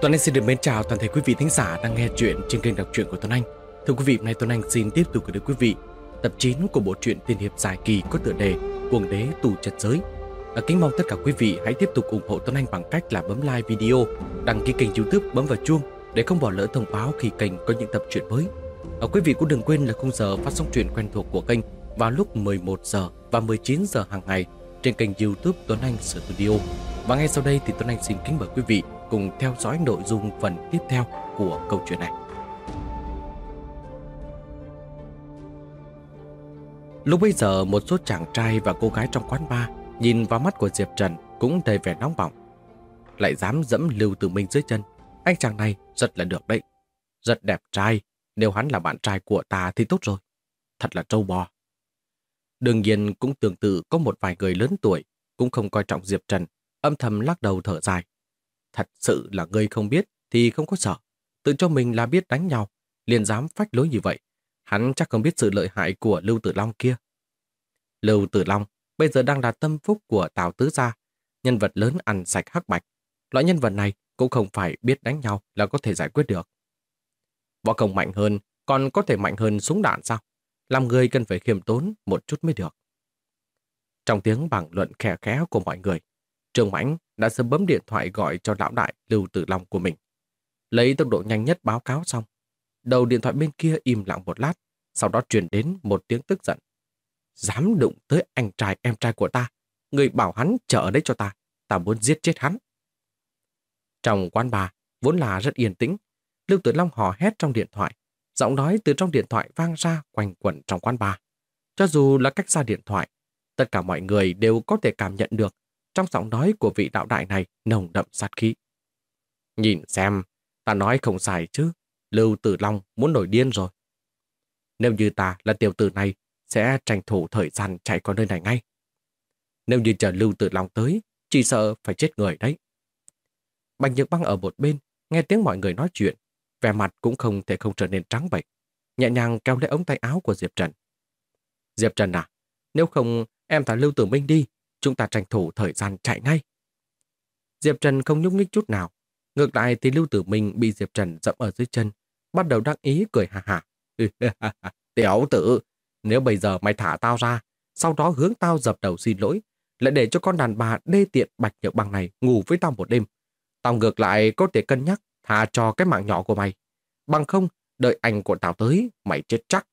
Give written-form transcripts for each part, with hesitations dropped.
Tuấn Anh xin được mến chào toàn thể quý vị thính giả đang nghe chuyện trên kênh đọc truyện của Tuấn Anh. Thưa quý vị, hôm nay Tuấn Anh xin tiếp tục gửi đến quý vị tập 9 của bộ truyện tiên hiệp dài kỳ có tựa đề Cuồng đế tù trật giới. Kính mong tất cả quý vị hãy tiếp tục ủng hộ Tuấn Anh bằng cách là bấm like video, đăng ký kênh YouTube, bấm vào chuông để không bỏ lỡ thông báo khi kênh có những tập truyện mới. Quý vị cũng đừng quên là khung giờ phát sóng truyện quen thuộc của kênh vào lúc 11 giờ và 19 giờ hàng ngày trên kênh YouTube Tuấn Anh Studio. Và ngay sau đây thì Tuấn Anh xin kính mời quý vị cùng theo dõi nội dung phần tiếp theo của câu chuyện này. Lúc bấy giờ, một số chàng trai và cô gái trong quán bar nhìn vào mắt của Diệp Trần cũng đầy vẻ nóng bỏng. Lại dám dẫm Lưu Tử Minh dưới chân, anh chàng này rất là được đấy. Rất đẹp trai, nếu hắn là bạn trai của ta thì tốt rồi. Thật là trâu bò. Đương nhiên cũng tương tự có một vài người lớn tuổi cũng không coi trọng Diệp Trần, âm thầm lắc đầu thở dài. Thật sự là ngươi không biết thì không có sợ. Tự cho mình là biết đánh nhau, liền dám phách lối như vậy. Hắn chắc không biết sự lợi hại của Lưu Tử Long kia. Lưu Tử Long bây giờ đang là tâm phúc của Tào Tứ Gia, nhân vật lớn ăn sạch hắc bạch. Loại nhân vật này cũng không phải biết đánh nhau là có thể giải quyết được. Võ công mạnh hơn, còn có thể mạnh hơn súng đạn sao? Làm người cần phải khiêm tốn một chút mới được. Trong tiếng bàn luận khẽ khẽ của mọi người, Trương Mãnh đã sớm bấm điện thoại gọi cho lão đại Lưu Tử Long của mình. Lấy tốc độ nhanh nhất báo cáo xong, đầu điện thoại bên kia im lặng một lát, sau đó truyền đến một tiếng tức giận. Dám đụng tới anh trai em trai của ta, người bảo hắn chờ ở đấy cho ta, ta muốn giết chết hắn. Trong quán bar vốn là rất yên tĩnh, Lưu Tử Long hò hét trong điện thoại, giọng nói từ trong điện thoại vang ra quanh quẩn trong quán bar. Cho dù là cách xa điện thoại, tất cả mọi người đều có thể cảm nhận được trong giọng nói của vị đạo đại này nồng đậm sát khí. Nhìn xem, ta nói không sai chứ, Lưu Tử Long muốn nổi điên rồi. Nếu như ta là tiểu tử này, sẽ tranh thủ thời gian chạy khỏi nơi này ngay. Nếu như chờ Lưu Tử Long tới, chỉ sợ phải chết người đấy. Bạch Nhược Băng ở một bên, nghe tiếng mọi người nói chuyện, vẻ mặt cũng không thể không trở nên trắng bệch, nhẹ nhàng kéo lấy ống tay áo của Diệp Trần. Diệp Trần à, nếu không em thả Lưu Tử Minh đi, chúng ta tranh thủ thời gian chạy ngay. Diệp Trần không nhúc nhích chút nào. Ngược lại thì Lưu Tử Minh bị Diệp Trần dẫm ở dưới chân, bắt đầu đắc ý cười hà hà. Tiểu tử, nếu bây giờ mày thả tao ra, sau đó hướng tao dập đầu xin lỗi, lại để cho con đàn bà đê tiện Bạch Nhược Băng này ngủ với tao một đêm, tao ngược lại có thể cân nhắc tha cho cái mạng nhỏ của mày. Bằng không, đợi anh của tao tới, mày chết chắc.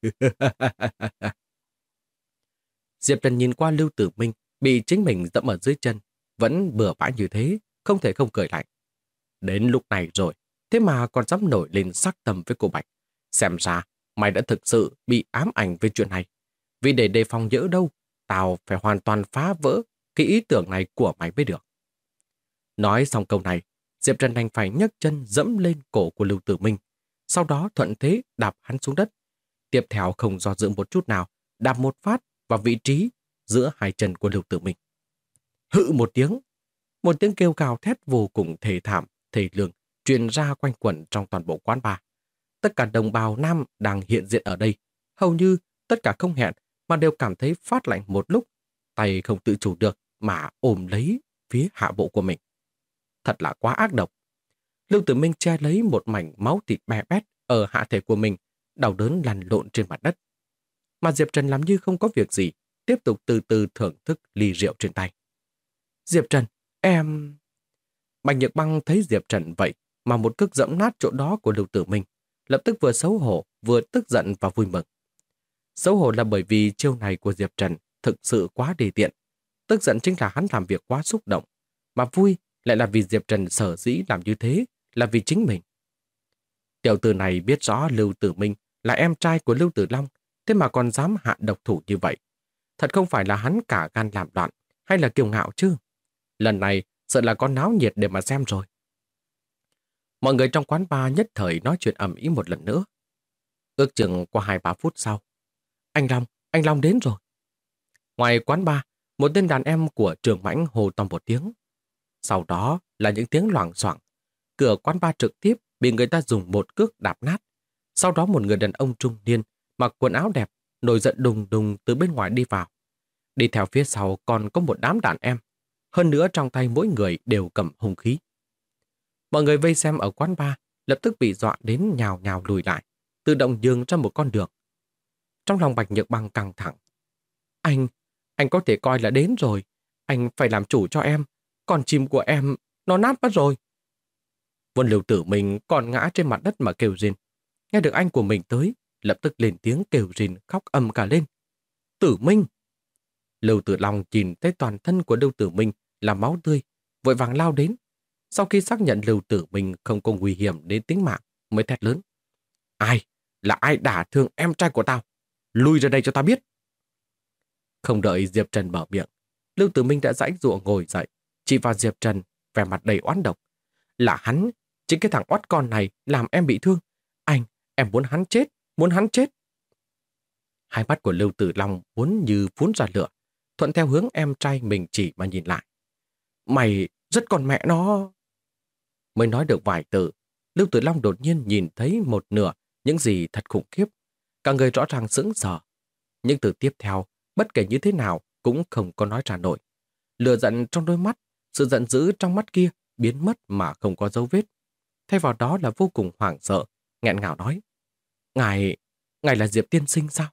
Diệp Trần nhìn qua Lưu Tử Minh bị chính mình dẫm ở dưới chân, vẫn bừa bãi như thế, không thể không cười lạnh. Đến lúc này rồi, thế mà còn dám nổi lên sắc tâm với cô Bạch. Xem ra, mày đã thực sự bị ám ảnh về chuyện này. Vì để đề phòng nhỡ đâu, tao phải hoàn toàn phá vỡ cái ý tưởng này của mày mới được. Nói xong câu này, Diệp Trần đành phải nhấc chân dẫm lên cổ của Lưu Tử Minh, sau đó thuận thế đạp hắn xuống đất. Tiếp theo không do dự một chút nào, đạp một phát vào vị trí giữa hai chân của Lưu Tử Minh. Hự một tiếng kêu gào thét vô cùng thê thảm, thê lương truyền ra quanh quẩn trong toàn bộ quán bar. Tất cả đồng bào nam đang hiện diện ở đây, hầu như tất cả không hẹn mà đều cảm thấy phát lạnh một lúc, tay không tự chủ được mà ôm lấy phía hạ bộ của mình. Thật là quá ác độc. Lưu Tử Minh che lấy một mảnh máu thịt bè bét ở hạ thể của mình, đau đớn lăn lộn trên mặt đất. Mà Diệp Trần làm như không có việc gì, tiếp tục từ từ thưởng thức ly rượu trên tay. Diệp Trần, em... Bạch Nhược Băng thấy Diệp Trần vậy mà một cước dẫm nát chỗ đó của Lưu Tử Minh, lập tức vừa xấu hổ, vừa tức giận và vui mừng. Xấu hổ là bởi vì chiêu này của Diệp Trần thực sự quá đề tiện. Tức giận chính là hắn làm việc quá xúc động, mà vui lại là vì Diệp Trần sở dĩ làm như thế là vì chính mình. Tiểu tử này biết rõ Lưu Tử Minh là em trai của Lưu Tử Long, thế mà còn dám hạ độc thủ như vậy. Thật không phải là hắn cả gan làm loạn hay là kiêu ngạo chứ. Lần này sợ là có náo nhiệt để mà xem rồi. Mọi người trong quán bar nhất thời nói chuyện ầm ĩ một lần nữa. Ước chừng qua 2-3 phút sau, anh Long đến rồi. Ngoài quán bar, một tên đàn em của Trường Mãnh hô to một tiếng. Sau đó là những tiếng loảng xoảng. Cửa quán bar trực tiếp bị người ta dùng một cước đạp nát. Sau đó một người đàn ông trung niên mặc quần áo đẹp, nổi giận đùng đùng từ bên ngoài đi vào. Đi theo phía sau còn có một đám đàn em. Hơn nữa trong tay mỗi người đều cầm hung khí. Mọi người vây xem ở quán bar lập tức bị dọa đến nhào nhào lùi lại, tự động nhường ra một con đường. Trong lòng Bạch Nhược Băng căng thẳng. Anh có thể coi là đến rồi. Anh phải làm chủ cho em. Còn chim của em, nó nát mất rồi. Vân Lưu Tử Minh còn ngã trên mặt đất mà kêu rên. Nghe được anh của mình tới, lập tức lên tiếng kêu rên khóc ầm cả lên. Tử Minh! Lưu Tử Long nhìn thấy toàn thân của Lưu Tử Minh là máu tươi, vội vàng lao đến. Sau khi xác nhận Lưu Tử Minh không có nguy hiểm đến tính mạng, mới thét lớn. Ai? Là ai đả thương em trai của tao? Lui ra đây cho tao biết. Không đợi Diệp Trần mở miệng, Lưu Tử Minh đã giãy giụa ngồi dậy, chỉ vào Diệp Trần, vẻ mặt đầy oán độc. Là hắn, chính cái thằng oát con này làm em bị thương. Em muốn hắn chết, muốn hắn chết. Hai mắt của Lưu Tử Long vốn như phun ra lửa, thuận theo hướng em trai mình chỉ mà nhìn lại. Mày rất con mẹ nó. Mới nói được vài từ, Lưu Tử Long đột nhiên nhìn thấy một nửa những gì thật khủng khiếp. Cả người rõ ràng sững sờ. Nhưng từ tiếp theo, bất kể như thế nào cũng không có nói ra nổi. Lửa giận trong đôi mắt, sự giận dữ trong mắt kia biến mất mà không có dấu vết. Thay vào đó là vô cùng hoảng sợ, nghẹn ngào nói. Ngài là Diệp tiên sinh sao?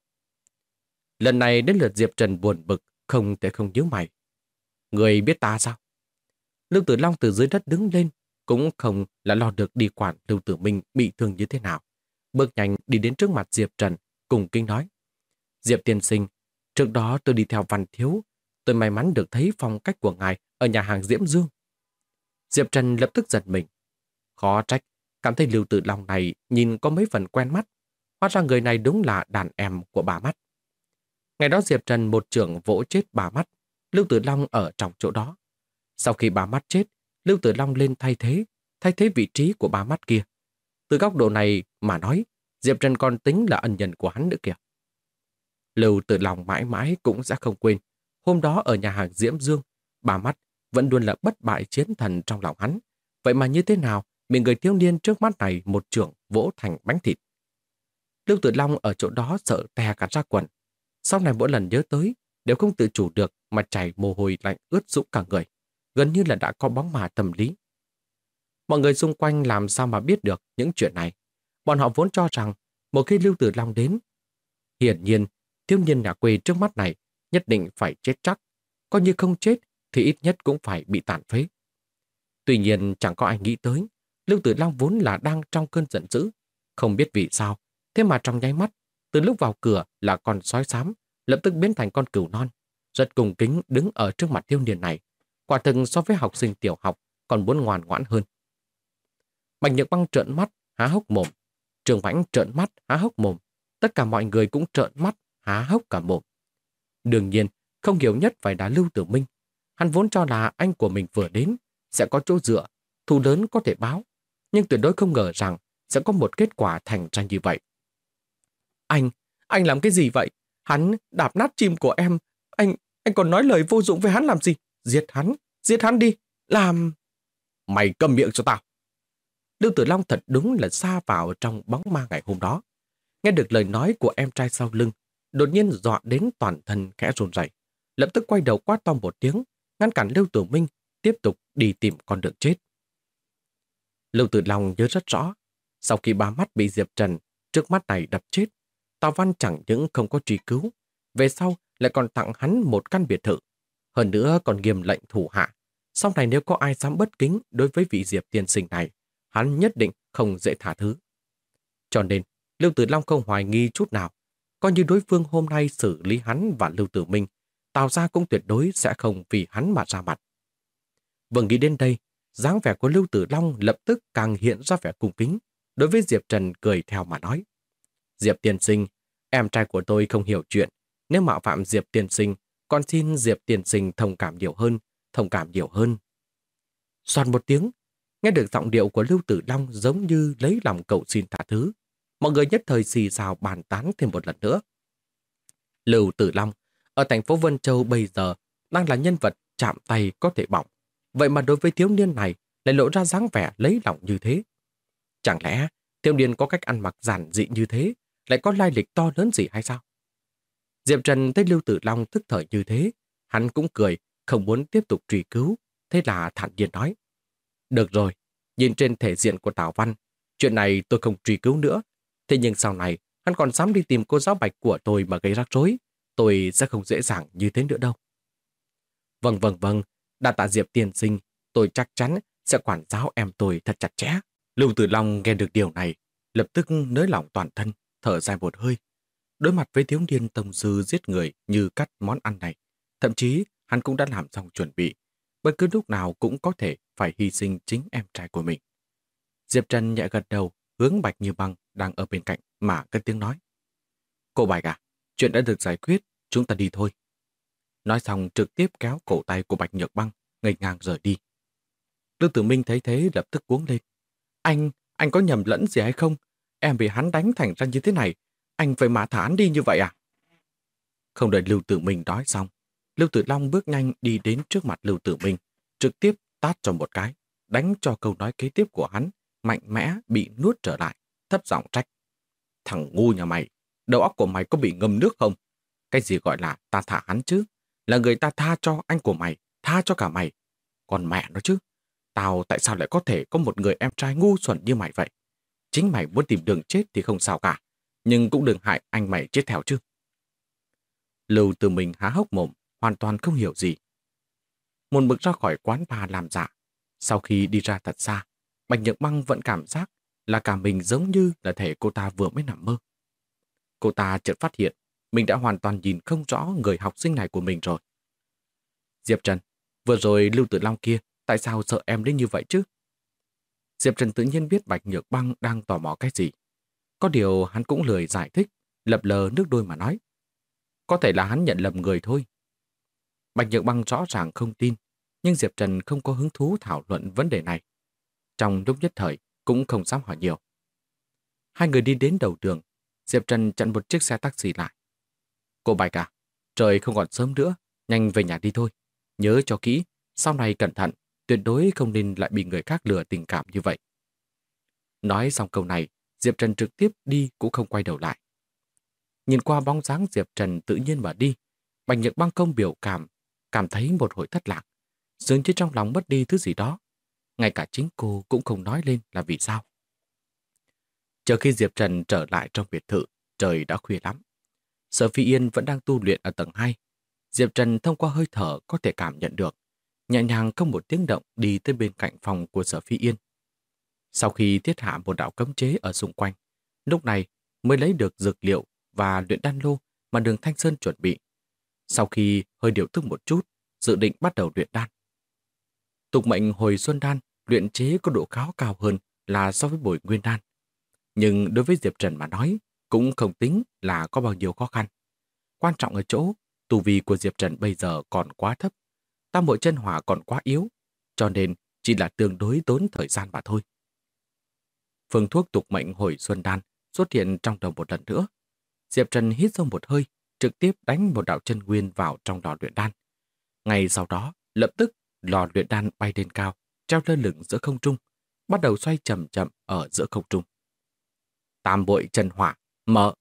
Lần này đến lượt Diệp Trần buồn bực, không thể không nhíu mày. Người biết ta sao? Lưu Tử Long từ dưới đất đứng lên, cũng không là lo được đi quản Lưu Tử Minh bị thương như thế nào. Bước nhanh đi đến trước mặt Diệp Trần, cùng kinh nói. Diệp tiên sinh, trước đó tôi đi theo Văn Thiếu, tôi may mắn được thấy phong cách của ngài ở nhà hàng Diễm Dương. Diệp Trần lập tức giật mình. Khó trách, cảm thấy Lưu Tử Long này nhìn có mấy phần quen mắt. Hóa ra người này đúng là đàn em của bà Mắt. Ngày đó Diệp Trần một chưởng vỗ chết bà Mắt, Lưu Tử Long ở trong chỗ đó. Sau khi bà Mắt chết, Lưu Tử Long lên thay thế vị trí của bà Mắt kia. Từ góc độ này mà nói, Diệp Trần còn tính là ân nhân của hắn nữa kìa. Lưu Tử Long mãi mãi cũng sẽ không quên. Hôm đó ở nhà hàng Diễm Dương, bà Mắt vẫn luôn là bất bại chiến thần trong lòng hắn. Vậy mà như thế nào bị người thiếu niên trước mắt này một chưởng vỗ thành bánh thịt? Lưu Tử Long ở chỗ đó sợ tè cả ra quần. Sau này mỗi lần nhớ tới, đều không tự chủ được mà chảy mồ hôi lạnh ướt sũng cả người. Gần như là đã có bóng ma tâm lý. Mọi người xung quanh làm sao mà biết được những chuyện này. Bọn họ vốn cho rằng một khi Lưu Tử Long đến, hiển nhiên thiếu niên nhà quê trước mắt này nhất định phải chết chắc. Coi như không chết thì ít nhất cũng phải bị tàn phế. Tuy nhiên chẳng có ai nghĩ tới, Lưu Tử Long vốn là đang trong cơn giận dữ. Không biết vì sao, thế mà trong nháy mắt, từ lúc vào cửa là con sói xám, lập tức biến thành con cừu non. Rất cung kính đứng ở trước mặt thiếu niên này. Quả thực so với học sinh tiểu học còn muốn ngoan ngoãn hơn. Bạch Nhược Băng trợn mắt, há hốc mồm. Trường Vãnh trợn mắt, há hốc mồm. Tất cả mọi người cũng trợn mắt, há hốc cả mồm. Đương nhiên, không hiểu nhất phải là Lưu Tử Minh. Hắn vốn cho là anh của mình vừa đến, sẽ có chỗ dựa, thù lớn có thể báo. Nhưng tuyệt đối không ngờ rằng sẽ có một kết quả thành ra như vậy. Anh làm cái gì vậy? Hắn đạp nát chim của em. Anh còn nói lời vô dụng với hắn làm gì? Giết hắn đi. Làm... Mày câm miệng cho tao. Lưu Tử Long thật đúng là sa vào trong bóng ma ngày hôm đó. Nghe được lời nói của em trai sau lưng, đột nhiên dọa đến toàn thân khẽ run rẩy, lập tức quay đầu quát to một tiếng, ngăn cản Lưu Tử Minh tiếp tục đi tìm con đường chết. Lưu Tử Long nhớ rất rõ, sau khi ba mắt bị Diệp Trần trước mắt này đập chết, Tào Văn chẳng những không có truy cứu, về sau lại còn tặng hắn một căn biệt thự. Hơn nữa còn nghiêm lệnh thủ hạ. Sau này nếu có ai dám bất kính đối với vị Diệp tiên sinh này, hắn nhất định không dễ tha thứ. Cho nên, Lưu Tử Long không hoài nghi chút nào. Coi như đối phương hôm nay xử lý hắn và Lưu Tử Minh, Tào gia cũng tuyệt đối sẽ không vì hắn mà ra mặt. Vừa nghĩ đến đây, dáng vẻ của Lưu Tử Long lập tức càng hiện ra vẻ cung kính. Đối với Diệp Trần cười theo mà nói. Diệp tiên sinh, em trai của tôi không hiểu chuyện. Nếu mạo phạm Diệp tiên sinh, con xin Diệp tiên sinh thông cảm nhiều hơn. Soàn một tiếng, nghe được giọng điệu của Lưu Tử Long giống như lấy lòng cầu xin tha thứ. Mọi người nhất thời xì xào bàn tán thêm một lần nữa. Lưu Tử Long, ở thành phố Vân Châu bây giờ, đang là nhân vật chạm tay có thể bỏng. Vậy mà đối với thiếu niên này lại lộ ra dáng vẻ lấy lòng như thế. Chẳng lẽ thiếu niên có cách ăn mặc giản dị như thế, lại có lai lịch to lớn gì hay sao? Diệp Trần thấy Lưu Tử Long tức thời như thế, hắn cũng cười, không muốn tiếp tục truy cứu, thế là thản nhiên nói. Được rồi, Nhìn trên thể diện của Tào Văn, chuyện này tôi không truy cứu nữa. Thế nhưng sau này, hắn còn dám đi tìm cô giáo Bạch của tôi mà gây rắc rối. Tôi sẽ không dễ dàng như thế nữa đâu. Vâng, đa tạ Diệp tiên sinh, tôi chắc chắn sẽ quản giáo em tôi thật chặt chẽ. Lưu Tử Long nghe được điều này, lập tức nới lỏng toàn thân, thở dài một hơi. Đối mặt với thiếu niên tông sư giết người như cắt món ăn này, thậm chí hắn cũng đã làm xong chuẩn bị, bất cứ lúc nào cũng có thể phải hy sinh chính em trai của mình. Diệp Trần nhẹ gật đầu, hướng Bạch Như Băng đang ở bên cạnh mà cất tiếng nói. Cô Bạch à, chuyện đã được giải quyết, chúng ta đi thôi. Nói xong trực tiếp kéo cổ tay của Bạch Nhược Băng, ngây ngang rời đi. Lưu Tử Minh thấy thế lập tức cuống lên. Anh có nhầm lẫn gì hay không? Em bị hắn đánh thành ra như thế này, anh phải mã thả hắn đi như vậy à? Không đợi Lưu Tử Minh nói xong, Lưu Tử Long bước nhanh đi đến trước mặt Lưu Tử Minh, trực tiếp tát cho một cái, đánh cho câu nói kế tiếp của hắn mạnh mẽ bị nuốt trở lại, thấp giọng trách. Thằng ngu nhà mày, đầu óc của mày có bị ngâm nước không? Cái gì gọi là ta thả hắn chứ? Là người ta tha cho anh của mày, tha cho cả mày. Còn mẹ nó chứ, tao tại sao lại có thể có một người em trai ngu xuẩn như mày vậy? Chính mày muốn tìm đường chết thì không sao cả, nhưng cũng đừng hại anh mày chết theo chứ. Lưu Tử Minh há hốc mồm, hoàn toàn không hiểu gì. Một mực ra khỏi quán bar làm dạ. Sau khi đi ra thật xa, Bạch Nhược Băng vẫn cảm giác là cả mình giống như là thể cô ta vừa mới nằm mơ. Cô ta chợt phát hiện mình đã hoàn toàn nhìn không rõ người học sinh này của mình rồi. Diệp Trần, vừa rồi Lưu Tử Long kia, tại sao sợ em đến như vậy chứ? Diệp Trần tự nhiên biết Bạch Nhược Băng đang tò mò cái gì. Có điều hắn cũng lười giải thích, lập lờ nước đôi mà nói. Có thể là hắn nhận lầm người thôi. Bạch Nhược Băng rõ ràng không tin, nhưng Diệp Trần không có hứng thú thảo luận vấn đề này. Trong lúc nhất thời, cũng không dám hỏi nhiều. Hai người đi đến đầu đường, Diệp Trần chặn một chiếc xe taxi lại. Cô Bạch à, trời không còn sớm nữa, nhanh về nhà đi thôi. Nhớ cho kỹ, sau này cẩn thận, tuyệt đối không nên lại bị người khác lừa tình cảm như vậy. Nói xong câu này, Diệp Trần trực tiếp đi cũng không quay đầu lại. Nhìn qua bóng dáng Diệp Trần tự nhiên mà đi, Bạch Nhược Băng không biểu cảm thấy một hồi thất lạc, dường như trong lòng mất đi thứ gì đó. Ngay cả chính cô cũng không nói lên là vì sao. Chờ khi Diệp Trần trở lại trong biệt thự, trời đã khuya lắm. Sở Phi Yên vẫn đang tu luyện ở tầng 2. Diệp Trần thông qua hơi thở có thể cảm nhận được, nhẹ nhàng không một tiếng động đi tới bên cạnh phòng của Sở Phi Yên. Sau khi thiết hạ một đạo cấm chế ở xung quanh, lúc này mới lấy được dược liệu và luyện đan lô mà Đường Thanh Sơn chuẩn bị. Sau khi hơi điều tức một chút, dự định bắt đầu luyện đan. Tục mệnh hồi xuân đan luyện chế có độ khó cao hơn là so với bồi nguyên đan. Nhưng đối với Diệp Trần mà nói, cũng không tính là có bao nhiêu khó khăn. Quan trọng ở chỗ, tu vi của Diệp Trần bây giờ còn quá thấp, tam bội chân hỏa còn quá yếu, cho nên chỉ là tương đối tốn thời gian mà thôi. Phương thuốc tục mệnh hồi xuân đan xuất hiện trong đầu một lần nữa. Diệp Trần hít sâu một hơi, trực tiếp đánh một đạo chân nguyên vào trong lò luyện đan. Ngay sau đó, lập tức lò luyện đan bay lên cao, treo lơ lửng giữa không trung, bắt đầu xoay chậm chậm ở giữa không trung. Tam bội chân hỏa, mở.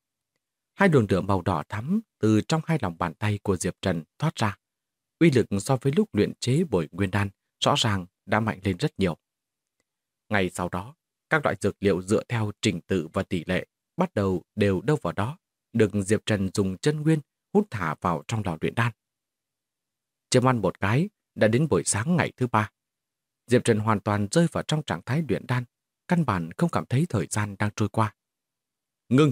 Hai đường lửa màu đỏ thắm từ trong hai lòng bàn tay của Diệp Trần thoát ra. Uy lực so với lúc luyện chế bồi nguyên đan rõ ràng đã mạnh lên rất nhiều. Ngay sau đó, các loại dược liệu dựa theo trình tự và tỷ lệ bắt đầu đều đâu vào đó, được Diệp Trần dùng chân nguyên hút thả vào trong lò luyện đan. Chớp ăn một cái, đã đến buổi sáng ngày thứ 3. Diệp Trần hoàn toàn rơi vào trong trạng thái luyện đan, căn bản không cảm thấy thời gian đang trôi qua. Ngưng!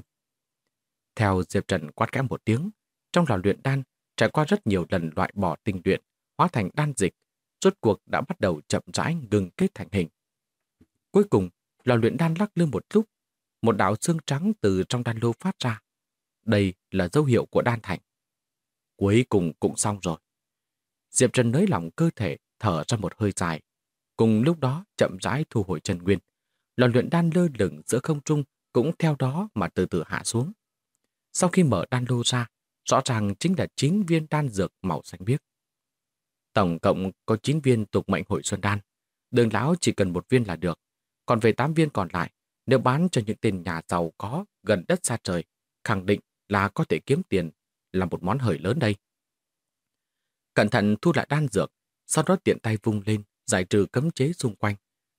Theo Diệp Trần quát khẽ một tiếng, trong lò luyện đan trải qua rất nhiều lần loại bỏ tinh luyện, hóa thành đan dịch, rốt cuộc đã bắt đầu chậm rãi ngừng kết thành hình. Cuối cùng, lò luyện đan lắc lư một lúc, một đạo xương trắng từ trong đan lô phát ra. Đây là dấu hiệu của đan thành. Cuối cùng cũng xong rồi. Diệp Trần nới lỏng cơ thể, thở ra một hơi dài. Cùng lúc đó chậm rãi thu hồi chân nguyên. Lò luyện đan lơ lửng giữa không trung cũng theo đó mà từ từ hạ xuống. Sau khi mở đan lô ra, rõ ràng chính là 9 viên đan dược màu xanh biếc. Tổng cộng có 9 viên tục mệnh hồi xuân đan. Đường lão chỉ cần 1 viên là được. Còn về 8 viên còn lại, nếu bán cho những tên nhà giàu có gần đất xa trời, khẳng định là có thể kiếm tiền, là một món hời lớn đây. Cẩn thận thu lại đan dược, sau đó tiện tay vung lên, giải trừ cấm chế xung quanh.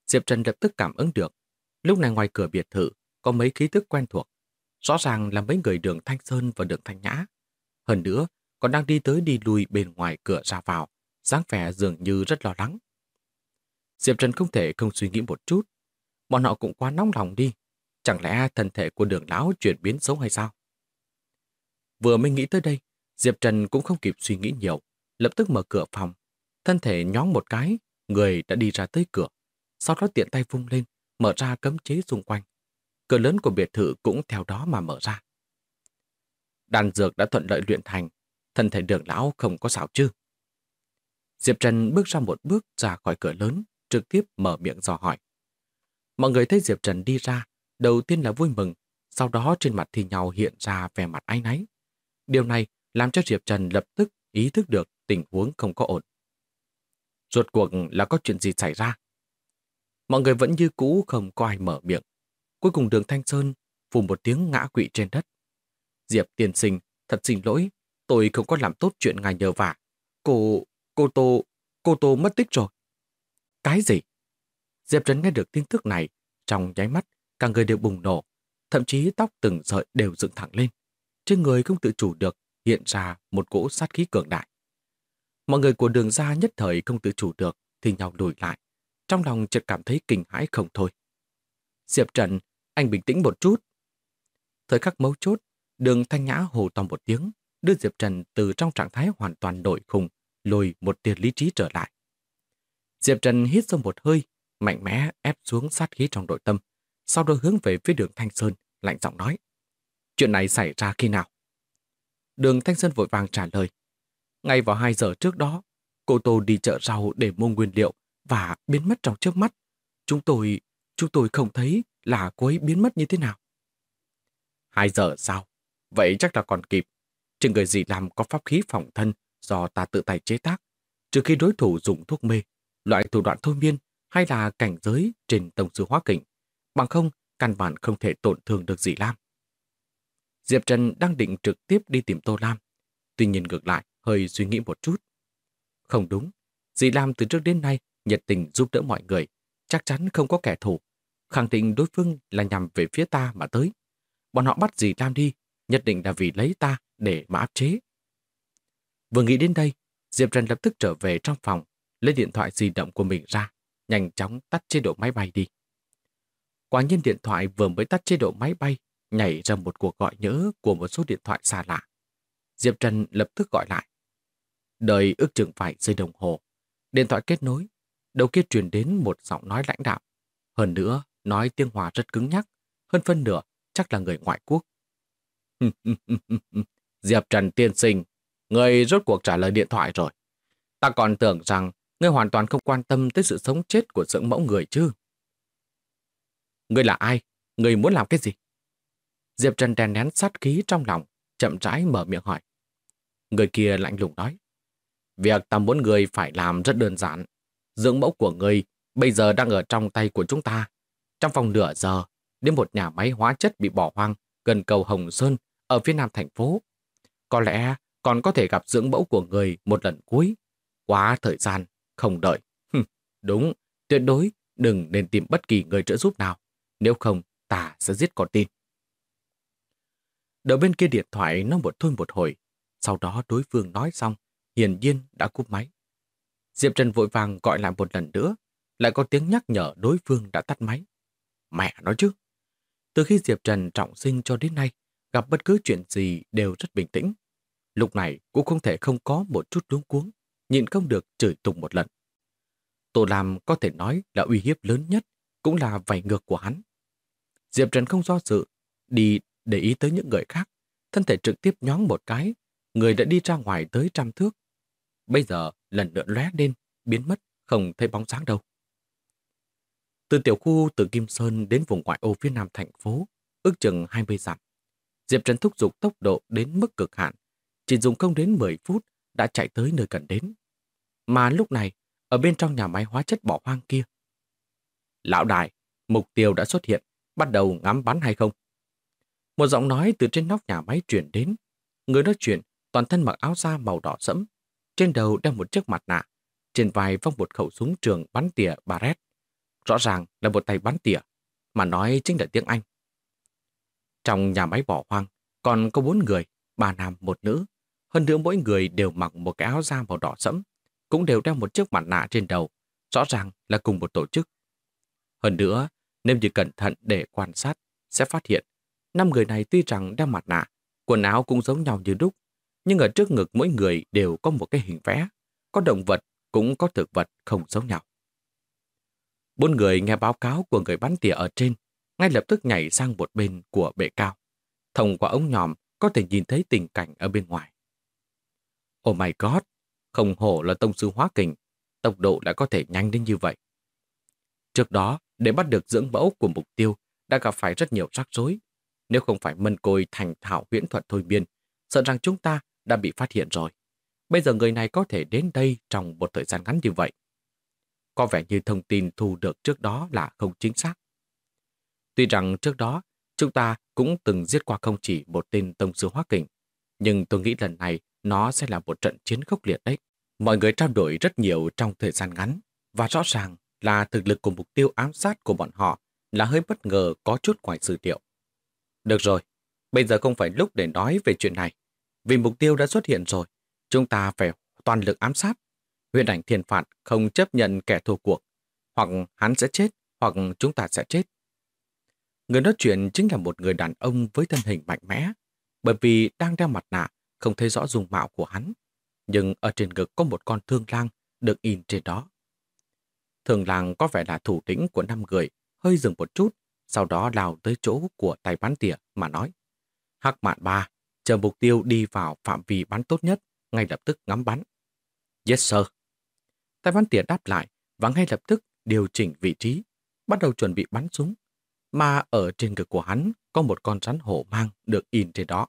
Diệp Trần lập tức cảm ứng được. Lúc này ngoài cửa biệt thự có mấy khí tức quen thuộc. Rõ ràng là mấy người Đường Thanh Sơn và Đường Thanh Nhã. Hơn nữa, còn đang đi tới đi lui bên ngoài cửa ra vào, dáng vẻ dường như rất lo lắng. Diệp Trần không thể không suy nghĩ một chút. Bọn họ cũng quá nóng lòng đi. Chẳng lẽ thân thể của Đường lão chuyển biến xấu hay sao? Vừa mới nghĩ tới đây, Diệp Trần cũng không kịp suy nghĩ nhiều, lập tức mở cửa phòng. Thân thể nhoáng một cái, người đã đi ra tới cửa. Sau đó tiện tay vung lên, mở ra cấm chế xung quanh. Cửa lớn của biệt thự cũng theo đó mà mở ra. Đan dược đã thuận lợi luyện thành, thân thể Đường lão không có sao chứ? Diệp Trần bước ra một bước ra khỏi cửa lớn, trực tiếp mở miệng dò hỏi. Mọi người thấy Diệp Trần đi ra, đầu tiên là vui mừng, sau đó trên mặt thì nhau hiện ra vẻ mặt áy náy. Điều này làm cho Diệp Trần lập tức ý thức được tình huống không có ổn. Rốt cuộc là có chuyện gì xảy ra? Mọi người vẫn như cũ không có ai mở miệng. Cuối cùng Đường Thanh Sơn phù một tiếng ngã quỵ trên đất. Diệp tiên sinh, thật xin lỗi, tôi không có làm tốt chuyện ngài nhờ vả. Cô Tô mất tích rồi. Cái gì? Diệp Trần nghe được tin tức này, trong nháy mắt, cả người đều bùng nổ, thậm chí tóc từng sợi đều dựng thẳng lên. Trên người không tự chủ được hiện ra một cỗ sát khí cường đại. Mọi người của Đường gia nhất thời không tự chủ được thì nhau lùi lại, trong lòng chợt cảm thấy kinh hãi không thôi. Diệp Trần, anh bình tĩnh một chút. Thời khắc mấu chốt, Đường Thanh Nhã hô to một tiếng, đưa Diệp Trần từ trong trạng thái hoàn toàn nổi khùng, lùi một tia lý trí trở lại. Diệp Trần hít sâu một hơi, mạnh mẽ ép xuống sát khí trong nội tâm, sau đó hướng về phía Đường Thanh Sơn, lạnh giọng nói. Chuyện này xảy ra khi nào? Đường Thanh Sơn vội vàng trả lời. Ngay vào 2 giờ trước đó, cô Tô đi chợ rau để mua nguyên liệu và biến mất trong chớp mắt. Chúng tôi không thấy là cô ấy biến mất như thế nào. 2 giờ sao? Vậy chắc là còn kịp. Trên người dì làm có pháp khí phòng thân do ta tự tay chế tác. Trừ khi đối thủ dùng thuốc mê, loại thủ đoạn thôi miên hay là cảnh giới trên tông sư hóa kình. Bằng không, căn bản không thể tổn thương được dì Lam. Diệp Trần đang định trực tiếp đi tìm Tô Lam. Tuy nhiên ngược lại, hơi suy nghĩ một chút. Không đúng, dì Lam từ trước đến nay nhiệt tình giúp đỡ mọi người, chắc chắn không có kẻ thù. Khẳng định đối phương là nhằm về phía ta mà tới. Bọn họ bắt dì Lam đi, nhất định là vì lấy ta để mà áp chế. Vừa nghĩ đến đây, Diệp Trần lập tức trở về trong phòng, lấy điện thoại di động của mình ra, nhanh chóng tắt chế độ máy bay đi. Quả nhiên điện thoại vừa mới tắt chế độ máy bay, nhảy ra một cuộc gọi nhỡ của một số điện thoại xa lạ. Diệp Trần lập tức gọi lại. Đợi ước chừng phải giây đồng hồ. Điện thoại kết nối. Đầu kia truyền đến một giọng nói lãnh đạm. Hơn nữa, nói tiếng Hoa rất cứng nhắc. Hơn phân nửa, chắc là người ngoại quốc. Diệp Trần tiên sinh, người rốt cuộc trả lời điện thoại rồi. Ta còn tưởng rằng ngươi hoàn toàn không quan tâm tới sự sống chết của dưỡng mẫu người chứ. Ngươi là ai? Ngươi muốn làm cái gì? Diệp Trần đè nén sát khí trong lòng, chậm rãi mở miệng hỏi. Người kia lạnh lùng nói. Việc ta muốn người phải làm rất đơn giản. Dưỡng mẫu của người bây giờ đang ở trong tay của chúng ta. Trong vòng nửa giờ, đến một nhà máy hóa chất bị bỏ hoang gần cầu Hồng Sơn ở phía nam thành phố. Có lẽ còn có thể gặp dưỡng mẫu của người một lần cuối. Quá thời gian, không đợi. Đúng, tuyệt đối đừng nên tìm bất kỳ người trợ giúp nào. Nếu không, ta sẽ giết con tin. Đầu bên kia điện thoại nó một thôi một hồi. Sau đó đối phương nói xong, hiển nhiên đã cúp máy. Diệp Trần vội vàng gọi lại một lần nữa, lại có tiếng nhắc nhở đối phương đã tắt máy. Mẹ nói chứ. Từ khi Diệp Trần trọng sinh cho đến nay, gặp bất cứ chuyện gì đều rất bình tĩnh. Lúc này cũng không thể không có một chút luống cuống, nhịn không được chửi tục một lần. Tô Lam có thể nói là uy hiếp lớn nhất, cũng là vảy ngược của hắn. Diệp Trần không do dự, đi để ý tới những người khác, thân thể trực tiếp nhoáng một cái, người đã đi ra ngoài tới 100 thước. Bây giờ lần nữa lóe lên, biến mất, không thấy bóng dáng đâu. Từ tiểu khu từ Kim Sơn đến vùng ngoại ô phía nam thành phố, ước chừng 20 dặm. Diệp Trần thúc giục tốc độ đến mức cực hạn, chỉ dùng không đến 10 phút đã chạy tới nơi cần đến. Mà lúc này, ở bên trong nhà máy hóa chất bỏ hoang kia. Lão đại, mục tiêu đã xuất hiện, bắt đầu ngắm bắn hay không? Một giọng nói từ trên nóc nhà máy truyền đến. Người nói chuyện toàn thân mặc áo da màu đỏ sẫm, trên đầu đeo một chiếc mặt nạ, trên vai vòng một khẩu súng trường bắn tỉa Barrett. rõ ràng là một tay bắn tỉa, mà nói chính là tiếng Anh. Trong nhà máy bỏ hoang, còn có 4 người, 3 nam một nữ. Hơn nữa mỗi người đều mặc một cái áo da màu đỏ sẫm, cũng đều đeo một chiếc mặt nạ trên đầu, rõ ràng là cùng một tổ chức. Hơn nữa, nếu như cẩn thận để quan sát, sẽ phát hiện 5 người này tuy rằng đeo mặt nạ, quần áo cũng giống nhau như đúc, nhưng ở trước ngực mỗi người đều có một cái hình vẽ, có động vật cũng có thực vật không giống nhau. 4 người nghe báo cáo của người bắn tỉa ở trên, ngay lập tức nhảy sang một bên của bệ cao. Thông qua ống nhòm có thể nhìn thấy tình cảnh ở bên ngoài. Oh my god, không hổ là tông sư hóa kình, tốc độ lại có thể nhanh đến như vậy. Trước đó, để bắt được dưỡng mẫu của mục tiêu đã gặp phải rất nhiều rắc rối. Nếu không phải Mân Côi thành thạo huyễn thuật thôi miên, sợ rằng chúng ta đã bị phát hiện rồi. Bây giờ người này có thể đến đây trong một thời gian ngắn như vậy. Có vẻ như thông tin thu được trước đó là không chính xác. Tuy rằng trước đó, chúng ta cũng từng giết qua không chỉ một tên tông sư hóa kình, nhưng tôi nghĩ lần này nó sẽ là một trận chiến khốc liệt đấy. Mọi người trao đổi rất nhiều trong thời gian ngắn, và rõ ràng là thực lực của mục tiêu ám sát của bọn họ là hơi bất ngờ có chút ngoài dự liệu. Được rồi, bây giờ không phải lúc để nói về chuyện này. Vì mục tiêu đã xuất hiện rồi, chúng ta phải toàn lực ám sát. Huyền ảnh thiên phạt không chấp nhận kẻ thua cuộc. Hoặc hắn sẽ chết, hoặc chúng ta sẽ chết. Người nói chuyện chính là một người đàn ông với thân hình mạnh mẽ, bởi vì đang đeo mặt nạ, không thấy rõ dung mạo của hắn. Nhưng ở trên ngực có một con thương lang được in trên đó. Thương lang có vẻ là thủ lĩnh của 5 người, hơi dừng một chút, sau đó lao tới chỗ của tay bắn tỉa mà nói. Hắc Mạn Ba, chờ mục tiêu đi vào phạm vi bắn tốt nhất, ngay lập tức ngắm bắn. Yes sir. Tay bắn tỉa đáp lại và ngay lập tức điều chỉnh vị trí, bắt đầu chuẩn bị bắn súng. Mà ở trên ngực của hắn có một con rắn hổ mang được in trên đó.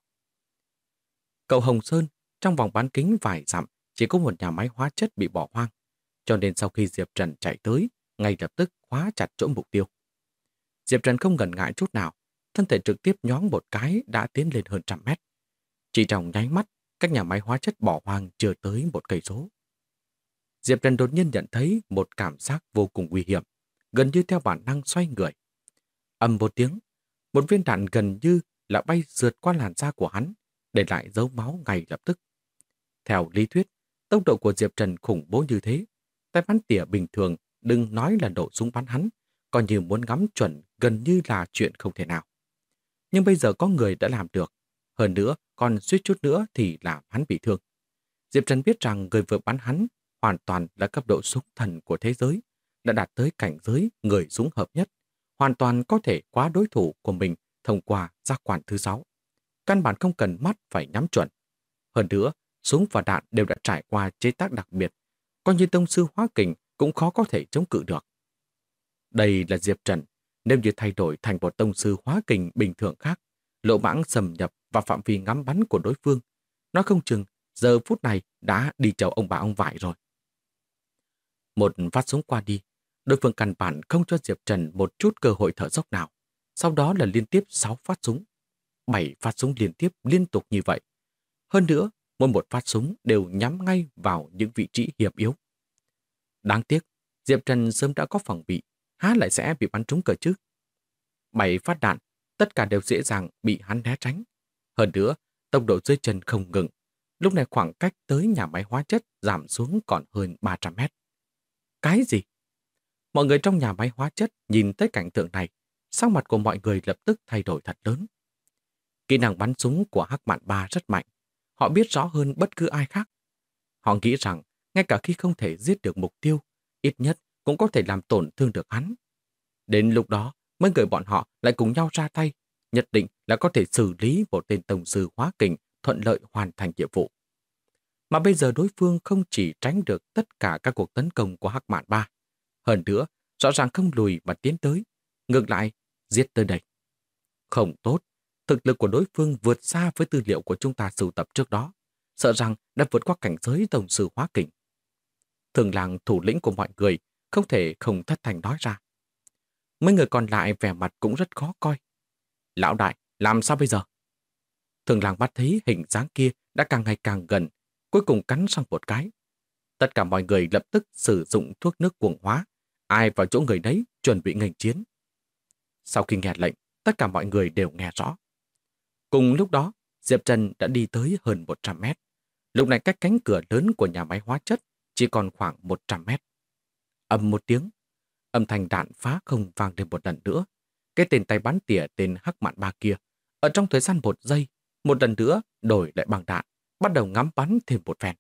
Cậu Hồng Sơn, trong vòng bán kính vài dặm chỉ có một nhà máy hóa chất bị bỏ hoang, cho nên sau khi Diệp Trần chạy tới, ngay lập tức khóa chặt chỗ mục tiêu. Diệp Trần không ngần ngại chút nào, thân thể trực tiếp nhoáng một cái đã tiến lên hơn 100 mét. Chỉ trong nháy mắt, các nhà máy hóa chất bỏ hoang chưa tới 1 cây số. Diệp Trần đột nhiên nhận thấy một cảm giác vô cùng nguy hiểm, gần như theo bản năng xoay người. Ầm một tiếng, một viên đạn gần như là bay rượt qua làn da của hắn, để lại dấu máu ngay lập tức. Theo lý thuyết, tốc độ của Diệp Trần khủng bố như thế, tay bắn tỉa bình thường đừng nói là nổ súng bắn hắn, coi như muốn ngắm chuẩn gần như là chuyện không thể nào. Nhưng bây giờ có người đã làm được, hơn nữa còn suýt chút nữa thì làm hắn bị thương. Diệp Trần biết rằng người vừa bắn hắn hoàn toàn là cấp độ súng thần của thế giới, đã đạt tới cảnh giới người súng hợp nhất, hoàn toàn có thể quá đối thủ của mình thông qua giác quan thứ 6. Căn bản không cần mắt phải nhắm chuẩn. Hơn nữa, súng và đạn đều đã trải qua chế tác đặc biệt, coi như tông sư hóa kình cũng khó có thể chống cự được. Đây là Diệp Trần, nếu như thay đổi thành một tông sư hóa kình bình thường khác, lộ mãng xâm nhập vào phạm vi ngắm bắn của đối phương, nói không chừng giờ phút này đã đi chầu ông bà ông vải rồi. Một phát súng qua đi, đối phương căn bản không cho Diệp Trần một chút cơ hội thở dốc nào. Sau đó là liên tiếp 6 phát súng. 7 phát súng liên tiếp liên tục như vậy. Hơn nữa, mỗi một phát súng đều nhắm ngay vào những vị trí hiểm yếu. Đáng tiếc, Diệp Trần sớm đã có phòng bị, há lại sẽ bị bắn trúng cơ chứ. 7 phát đạn, tất cả đều dễ dàng bị hắn né tránh. Hơn nữa, tốc độ dưới chân không ngừng. Lúc này khoảng cách tới nhà máy hóa chất giảm xuống còn hơn 300 mét. Cái gì? Mọi người trong nhà máy hóa chất nhìn thấy cảnh tượng này, sắc mặt của mọi người lập tức thay đổi thật lớn. Kỹ năng bắn súng của Hắc Mạn Ba rất mạnh. Họ biết rõ hơn bất cứ ai khác. Họ nghĩ rằng, ngay cả khi không thể giết được mục tiêu, ít nhất cũng có thể làm tổn thương được hắn. Đến lúc đó, mấy người bọn họ lại cùng nhau ra tay, nhất định là có thể xử lý một tên tông sư hóa kình thuận lợi hoàn thành nhiệm vụ. Mà bây giờ đối phương không chỉ tránh được tất cả các cuộc tấn công của Hắc Mạn Ba, hơn nữa, rõ ràng không lùi mà tiến tới, ngược lại, giết tới đây. Không tốt, thực lực của đối phương vượt xa với tư liệu của chúng ta sưu tập trước đó, sợ rằng đã vượt qua cảnh giới tông sư hóa kình. Thường làng thủ lĩnh của mọi người không thể không thất thành nói ra. Mấy người còn lại vẻ mặt cũng rất khó coi. Lão đại, làm sao bây giờ? Thường làng bắt thấy hình dáng kia đã càng ngày càng gần, cuối cùng cắn răng một cái. Tất cả mọi người lập tức sử dụng thuốc nước cuồng hóa, ai vào chỗ người đấy chuẩn bị nghênh chiến. Sau khi nghe lệnh, tất cả mọi người đều nghe rõ. Cùng lúc đó, Diệp Trần đã đi tới hơn 100 mét. Lúc này cách cánh cửa lớn của nhà máy hóa chất chỉ còn khoảng 100 mét. Ầm một tiếng, âm thanh đạn phá không vang lên một lần nữa. Cái tên tay bắn tỉa tên Hắc Mạn Ba kia, ở trong thời gian 1 giây, một lần nữa đổi lại bằng đạn, bắt đầu ngắm bắn thêm một phen.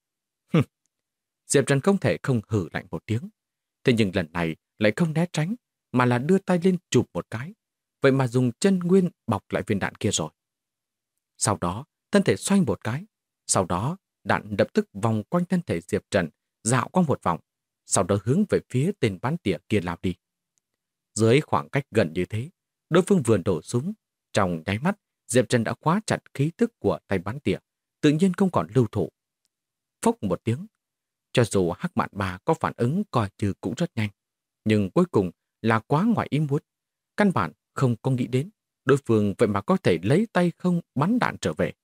Diệp Trần không thể không hừ lạnh một tiếng. Thế nhưng lần này lại không né tránh, mà là đưa tay lên chụp một cái. Vậy mà dùng chân nguyên bọc lại viên đạn kia rồi. Sau đó, thân thể xoay một cái. Sau đó, đạn lập tức vòng quanh thân thể Diệp Trần, dạo qua một vòng. Sau đó hướng về phía tên bắn tỉa kia lao đi. Dưới khoảng cách gần như thế, đối phương vừa đổ súng. Trong nháy mắt, Diệp Trần đã khóa chặt khí tức của tay bắn tỉa, tự nhiên không còn lưu thủ. Phốc một tiếng, cho dù Hắc Mạn Ba có phản ứng coi như cũng rất nhanh, nhưng cuối cùng là quá ngoài ý muốn. Căn bản không có nghĩ đến, đối phương vậy mà có thể lấy tay không bắn đạn trở về.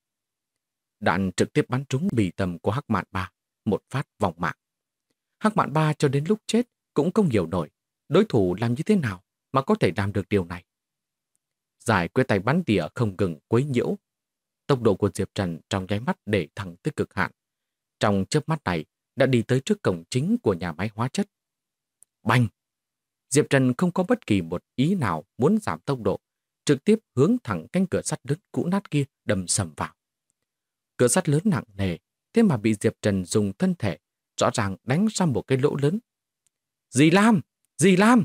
Đạn trực tiếp bắn trúng bì tầm của Hắc Mạn Ba, một phát vòng mạng. Hắc Mạn Ba cho đến lúc chết cũng không hiểu nổi đối thủ làm như thế nào mà có thể làm được điều này. Giải quyết tay bắn tỉa không ngừng quấy nhiễu. Tốc độ của Diệp Trần trong nháy mắt để thẳng tới cực hạn. Trong chớp mắt này đã đi tới trước cổng chính của nhà máy hóa chất. Bành! Diệp Trần không có bất kỳ một ý nào muốn giảm tốc độ, trực tiếp hướng thẳng cánh cửa sắt lớn cũ nát kia đâm sầm vào. Cửa sắt lớn nặng nề, thế mà bị Diệp Trần dùng thân thể rõ ràng đánh ra một cái lỗ lớn. Dì Lam! Dì Lam!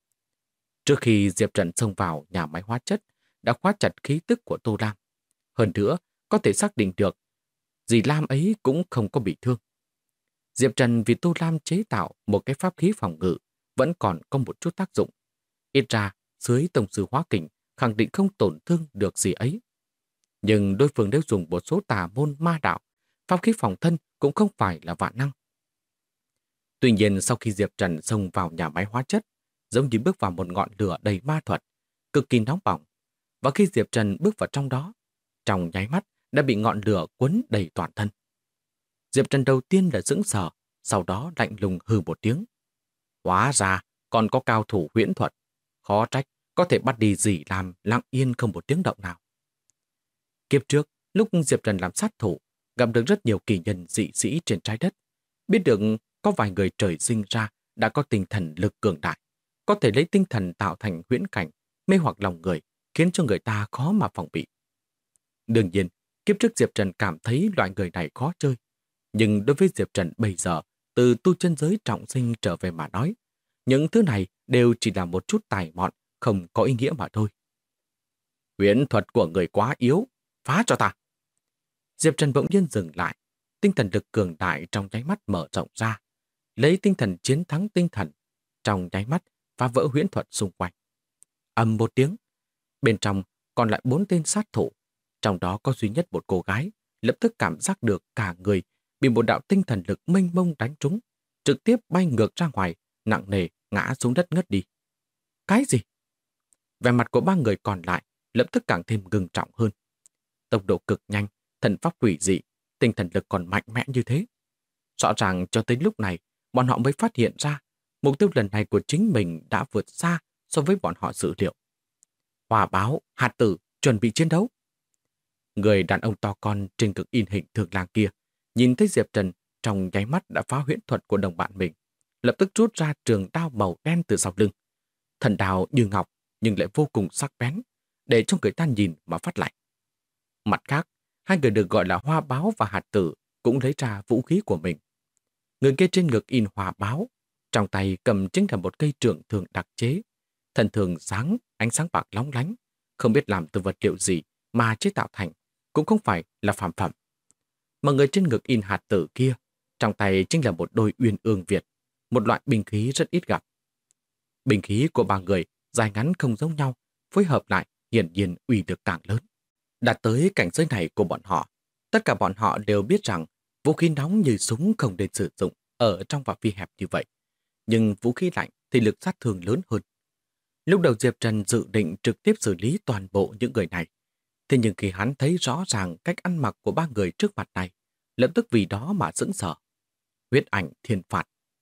Trước khi Diệp Trần xông vào nhà máy hóa chất, đã khóa chặt khí tức của Tô Lam. Hơn nữa, có thể xác định được, dì Lam ấy cũng không có bị thương. Diệp Trần vì Tô Lam chế tạo một cái pháp khí phòng ngự, vẫn còn có một chút tác dụng. Ít ra, dưới tổng sư hóa kình, khẳng định không tổn thương được gì ấy. Nhưng đối phương đều dùng một số tà môn ma đạo, pháp khí phòng thân cũng không phải là vạn năng. Tuy nhiên sau khi Diệp Trần xông vào nhà máy hóa chất, giống như bước vào một ngọn lửa đầy ma thuật, cực kỳ nóng bỏng. Và khi Diệp Trần bước vào trong đó, trong nháy mắt đã bị ngọn lửa quấn đầy toàn thân. Diệp Trần đầu tiên là sững sờ, sau đó lạnh lùng hừ một tiếng. Hóa ra còn có cao thủ huyễn thuật, khó trách có thể bắt đi dì Lam lặng yên không một tiếng động nào. Kiếp trước, lúc Diệp Trần làm sát thủ, gặp được rất nhiều kỳ nhân dị sĩ trên trái đất. Biết được có vài người trời sinh ra đã có tinh thần lực cường đại, có thể lấy tinh thần tạo thành huyễn cảnh, mê hoặc lòng người, khiến cho người ta khó mà phòng bị. Đương nhiên, kiếp trước Diệp Trần cảm thấy loại người này khó chơi. Nhưng đối với Diệp Trần bây giờ, từ tu chân giới trọng sinh trở về mà nói, những thứ này đều chỉ là một chút tài mọn, không có ý nghĩa mà thôi. Huyễn thuật của người quá yếu, phá cho ta. Diệp Trần bỗng nhiên dừng lại, tinh thần lực cường đại trong nháy mắt mở rộng ra, lấy tinh thần chiến thắng tinh thần, trong nháy mắt phá vỡ huyễn thuật xung quanh. Ầm một tiếng, bên trong còn lại 4 tên sát thủ, trong đó có duy nhất một cô gái, lập tức cảm giác được cả người bị một đạo tinh thần lực mênh mông đánh trúng, trực tiếp bay ngược ra ngoài, nặng nề ngã xuống đất ngất đi. Cái gì? Vẻ mặt của 3 người còn lại lập tức càng thêm ngưng trọng hơn. Tốc độ cực nhanh, thần pháp quỷ dị, tinh thần lực còn mạnh mẽ như thế. Rõ ràng cho tới lúc này, bọn họ mới phát hiện ra mục tiêu lần này của chính mình đã vượt xa so với bọn họ dự liệu. Hỏa báo, hạt tử, chuẩn bị chiến đấu. Người đàn ông to con trên cực in hình thường lang kia, nhìn thấy Diệp Trần trong nháy mắt đã phá huyễn thuật của đồng bạn mình, lập tức rút ra trường đao màu đen từ sau lưng. Thần đao như ngọc nhưng lại vô cùng sắc bén, để cho người ta nhìn mà phát lạnh. Mặt khác, 2 người được gọi là Hoa Báo và Hạt Tử cũng lấy ra vũ khí của mình. Người kia trên ngực in Hoa Báo, trong tay cầm chính là một cây trượng thường đặc chế, thần thường sáng, ánh sáng bạc lóng lánh, không biết làm từ vật liệu gì mà chế tạo thành, cũng không phải là phàm phẩm. Mà người trên ngực in Hạt Tử kia, trong tay chính là một đôi uyên ương Việt, một loại binh khí rất ít gặp. Binh khí của 3 người dài ngắn không giống nhau, phối hợp lại hiển nhiên uy lực càng lớn. Đạt tới cảnh giới này của bọn họ, tất cả bọn họ đều biết rằng vũ khí nóng như súng không nên sử dụng ở trong phạm vi hẹp như vậy. Nhưng vũ khí lạnh thì lực sát thương lớn hơn. Lúc đầu Diệp Trần dự định trực tiếp xử lý toàn bộ những người này. Thế nhưng khi hắn thấy rõ ràng cách ăn mặc của 3 người trước mặt này, lập tức vì đó mà sững sờ. Huyết ảnh thiên phạt.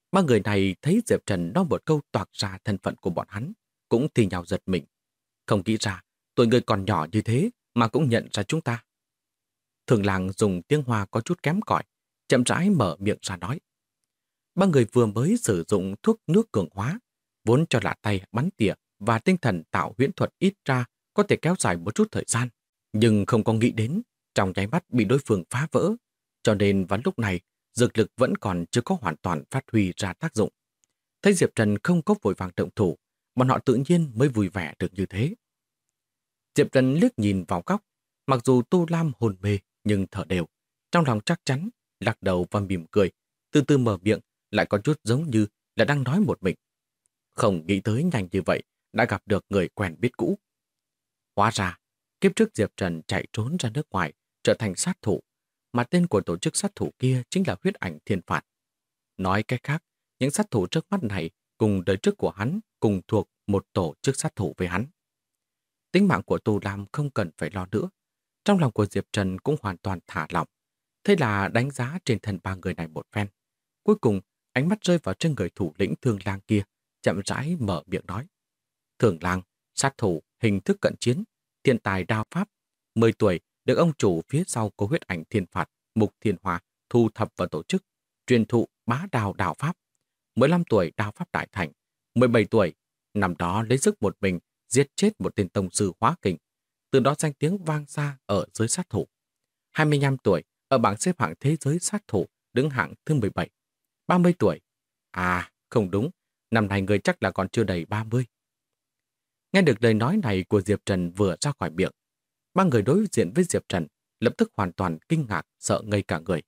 Ba người này thấy Diệp Trần nói một câu toạc ra thân phận của bọn hắn, cũng thì nhau giật mình. Không nghĩ ra, tuổi người còn nhỏ như thế mà cũng nhận ra chúng ta. Thường Lang dùng tiếng Hoa có chút kém cỏi, chậm rãi mở miệng ra nói. Ba người vừa mới sử dụng thuốc nước cường hóa, vốn cho lạ tay bắn tỉa và tinh thần tạo huyễn thuật ít ra có thể kéo dài một chút thời gian, nhưng không có nghĩ đến trong nháy mắt bị đối phương phá vỡ, cho nên vào lúc này dược lực vẫn còn chưa có hoàn toàn phát huy ra tác dụng. Thấy Diệp Trần không có vội vàng động thủ, bọn họ tự nhiên mới vui vẻ được như thế. Diệp Trần liếc nhìn vào góc, mặc dù Tô Lam hồn mê nhưng thở đều, trong lòng chắc chắn, lắc đầu và mỉm cười, từ từ mở miệng, lại có chút giống như là đang nói một mình. Không nghĩ tới nhanh như vậy, đã gặp được người quen biết cũ. Hóa ra, kiếp trước Diệp Trần chạy trốn ra nước ngoài, trở thành sát thủ, mà tên của tổ chức sát thủ kia chính là Huyết Ảnh Thiên Phạt. Nói cách khác, những sát thủ trước mắt này cùng đời trước của hắn cùng thuộc một tổ chức sát thủ với hắn. Tính mạng của Tô Lam không cần phải lo nữa. Trong lòng của Diệp Trần cũng hoàn toàn thả lỏng. Thế là đánh giá trên thân ba người này một phen. Cuối cùng, ánh mắt rơi vào trên người thủ lĩnh Thương Lang kia, chậm rãi mở miệng nói. Thương Lang, sát thủ, hình thức cận chiến, thiên tài đao pháp, 10 tuổi được ông chủ phía sau của Huyết Ảnh Thiên Phạt, Mục Thiên Hòa thu thập và tổ chức, truyền thụ bá đao đao pháp. 15 tuổi đao pháp đại thành, 17 tuổi, năm đó lấy sức một mình giết chết một tên tông sư hóa kình, từ đó danh tiếng vang xa ở giới sát thủ. 25 tuổi, ở bảng xếp hạng thế giới sát thủ, đứng hạng thứ 17. 30 tuổi. À, không đúng, năm nay người chắc là còn chưa đầy 30. Nghe được lời nói này của Diệp Trần vừa ra khỏi miệng, ba người đối diện với Diệp Trần lập tức hoàn toàn kinh ngạc, sợ ngây cả người.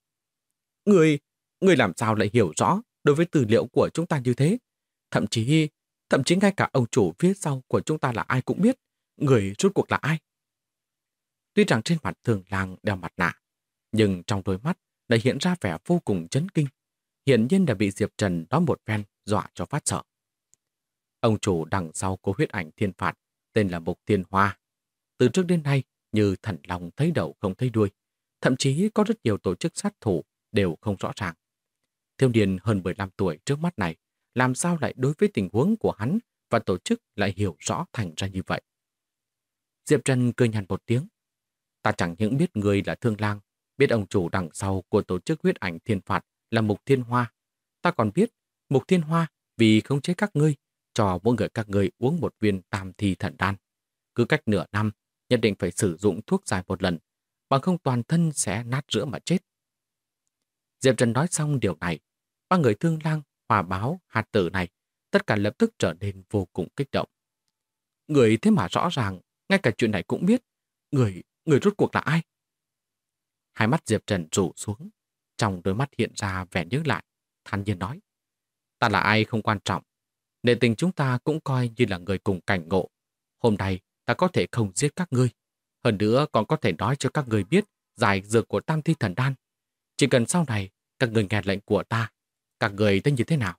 Người làm sao lại hiểu rõ đối với tư liệu của chúng ta như thế? Thậm chí ngay cả ông chủ phía sau của chúng ta là ai cũng biết. Người rốt cuộc là ai? Tuy rằng trên mặt Thường Lang đeo mặt nạ, nhưng trong đôi mắt lại hiện ra vẻ vô cùng chấn kinh. Hiển nhiên đã bị Diệp Trần nói một phen dọa cho phát sợ. Ông chủ đằng sau của Huyết Ảnh Thiên Phạt tên là Mục Thiên Hoa. Từ trước đến nay, như thần long thấy đầu không thấy đuôi, thậm chí có rất nhiều tổ chức sát thủ đều không rõ ràng. Thiếu niên hơn 15 tuổi trước mắt này, làm sao lại đối với tình huống của hắn và tổ chức lại hiểu rõ thành ra như vậy? Diệp Trần cười nhạt một tiếng. Ta chẳng những biết người là Thương Lang, biết ông chủ đằng sau của tổ chức Huyết Ảnh Thiên Phạt là Mục Thiên Hoa. Ta còn biết Mục Thiên Hoa vì khống chế các ngươi, cho mỗi người các ngươi uống một viên tam thi thần đan. Cứ cách nửa năm, nhất định phải sử dụng thuốc giải một lần, bằng không toàn thân sẽ nát rữa mà chết. Diệp Trần nói xong điều này, ba người Thương Lang, Hòa Báo, Hạt Tử này, tất cả lập tức trở nên vô cùng kích động. Người thế mà rõ ràng, ngay cả chuyện này cũng biết. Người rốt cuộc là ai? Hai mắt Diệp Trần rủ xuống, trong đôi mắt hiện ra vẻ nhớ lại, thản nhiên nói. Ta là ai không quan trọng, nể tình chúng ta cũng coi như là người cùng cảnh ngộ. Hôm nay ta có thể không giết các ngươi, hơn nữa còn có thể nói cho các ngươi biết giải dược của Tam Thi Thần Đan. Chỉ cần sau này các ngươi nghe lệnh của ta, các ngươi tên như thế nào?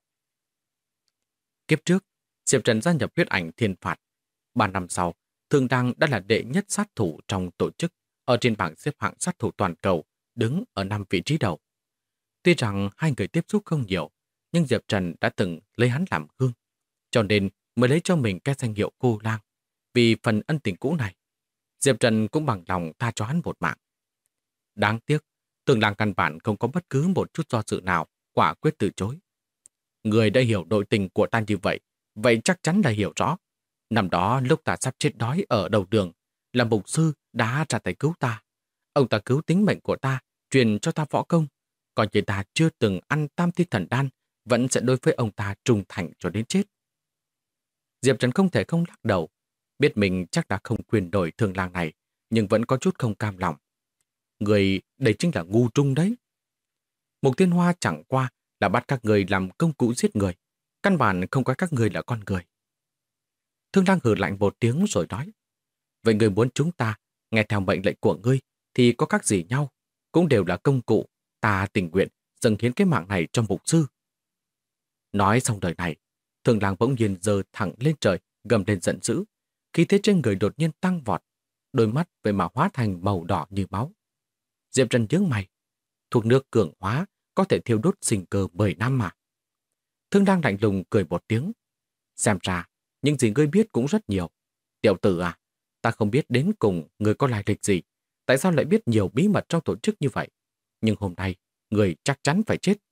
Kiếp trước, Diệp Trần gia nhập Huyết Ảnh Thiên Phạt. 3 năm sau, Thường Đăng đã là đệ nhất sát thủ trong tổ chức, ở trên bảng xếp hạng sát thủ toàn cầu, đứng ở 5 vị trí đầu. Tuy rằng hai người tiếp xúc không nhiều, nhưng Diệp Trần đã từng lấy hắn làm gương, cho nên mới lấy cho mình cái danh hiệu Cô Lang. Vì phần ân tình cũ này, Diệp Trần cũng bằng lòng tha cho hắn một mạng. Đáng tiếc, Thường Lang căn bản không có bất cứ một chút do dự nào, quả quyết từ chối. Người đã hiểu nội tình của ta như vậy chắc chắn là hiểu rõ. Năm đó lúc ta sắp chết đói ở đầu đường, là mục sư đã ra tay cứu ta. Ông ta cứu tính mệnh của ta, truyền cho ta võ công. Còn như ta chưa từng ăn Tam Thi Thần Đan, vẫn sẽ đối với ông ta trung thành cho đến chết. Diệp Trần không thể không lắc đầu, biết mình chắc đã không quyền đổi Thường Lang này, nhưng vẫn có chút không cam lòng. Người đây chính là ngu trung đấy. Mục Thiên Hoa chẳng qua là bắt các người làm công cụ giết người, căn bản không coi các người là con người. Thương Lang hừ lạnh một tiếng rồi nói, vậy người muốn chúng ta nghe theo mệnh lệnh của ngươi thì có khác gì nhau, cũng đều là công cụ, ta tình nguyện dâng hiến cái mạng này cho mục sư. Nói xong lời này, Thương Lang bỗng nhiên giơ thẳng lên trời, gầm lên giận dữ, khí thế trên người đột nhiên tăng vọt, đôi mắt vậy mà hóa thành màu đỏ như máu. Diệp Trần nhướng mày, thuộc nước cường hóa có thể thiêu đốt sinh cơ 10 năm mà. Thương Lang lạnh lùng cười một tiếng. Xem ra, những gì ngươi biết cũng rất nhiều. Tiểu tử à, ta không biết đến cùng ngươi có lai lịch gì. Tại sao lại biết nhiều bí mật trong tổ chức như vậy? Nhưng hôm nay, ngươi chắc chắn phải chết.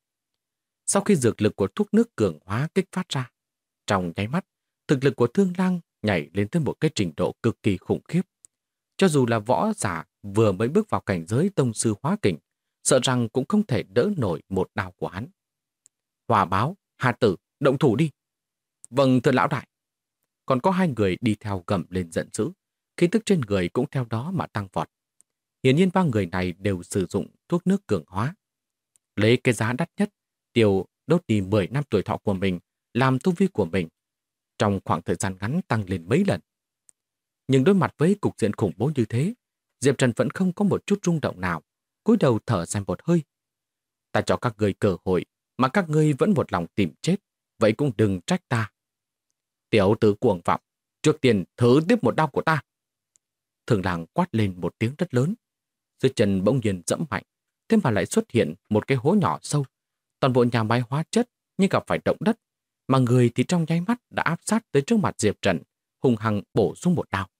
Sau khi dược lực của thuốc nước cường hóa kích phát ra, trong nháy mắt, thực lực của Thương Lang nhảy lên tới một cái trình độ cực kỳ khủng khiếp. Cho dù là võ giả vừa mới bước vào cảnh giới tông sư hóa kình, sợ rằng cũng không thể đỡ nổi một đao của hắn. Hòa Báo, Hà Tử, động thủ đi. Vâng, thưa lão đại. Còn có hai người đi theo gầm lên giận dữ, khí tức trên người cũng theo đó mà tăng vọt. Hiển nhiên ba người này đều sử dụng thuốc nước cường hóa. Lấy cái giá đắt nhất, tiêu đốt đi 10 năm tuổi thọ của mình, làm tu vi của mình, trong khoảng thời gian ngắn tăng lên mấy lần. Nhưng đối mặt với cục diện khủng bố như thế, Diệp Trần vẫn không có một chút rung động nào, cúi đầu thở dài một hơi. Ta cho các ngươi cơ hội, mà các ngươi vẫn một lòng tìm chết, vậy cũng đừng trách ta. Tiểu tử cuồng vọng, trước tiên thử tiếp một đao của ta. Thường Lang quát lên một tiếng rất lớn. Dưới chân bỗng nhiên dẫm mạnh, thế mà lại xuất hiện một cái hố nhỏ sâu. Toàn bộ nhà máy hóa chất như gặp phải động đất, mà người thì trong nháy mắt đã áp sát tới trước mặt Diệp Trần, hung hăng bổ xuống một đao.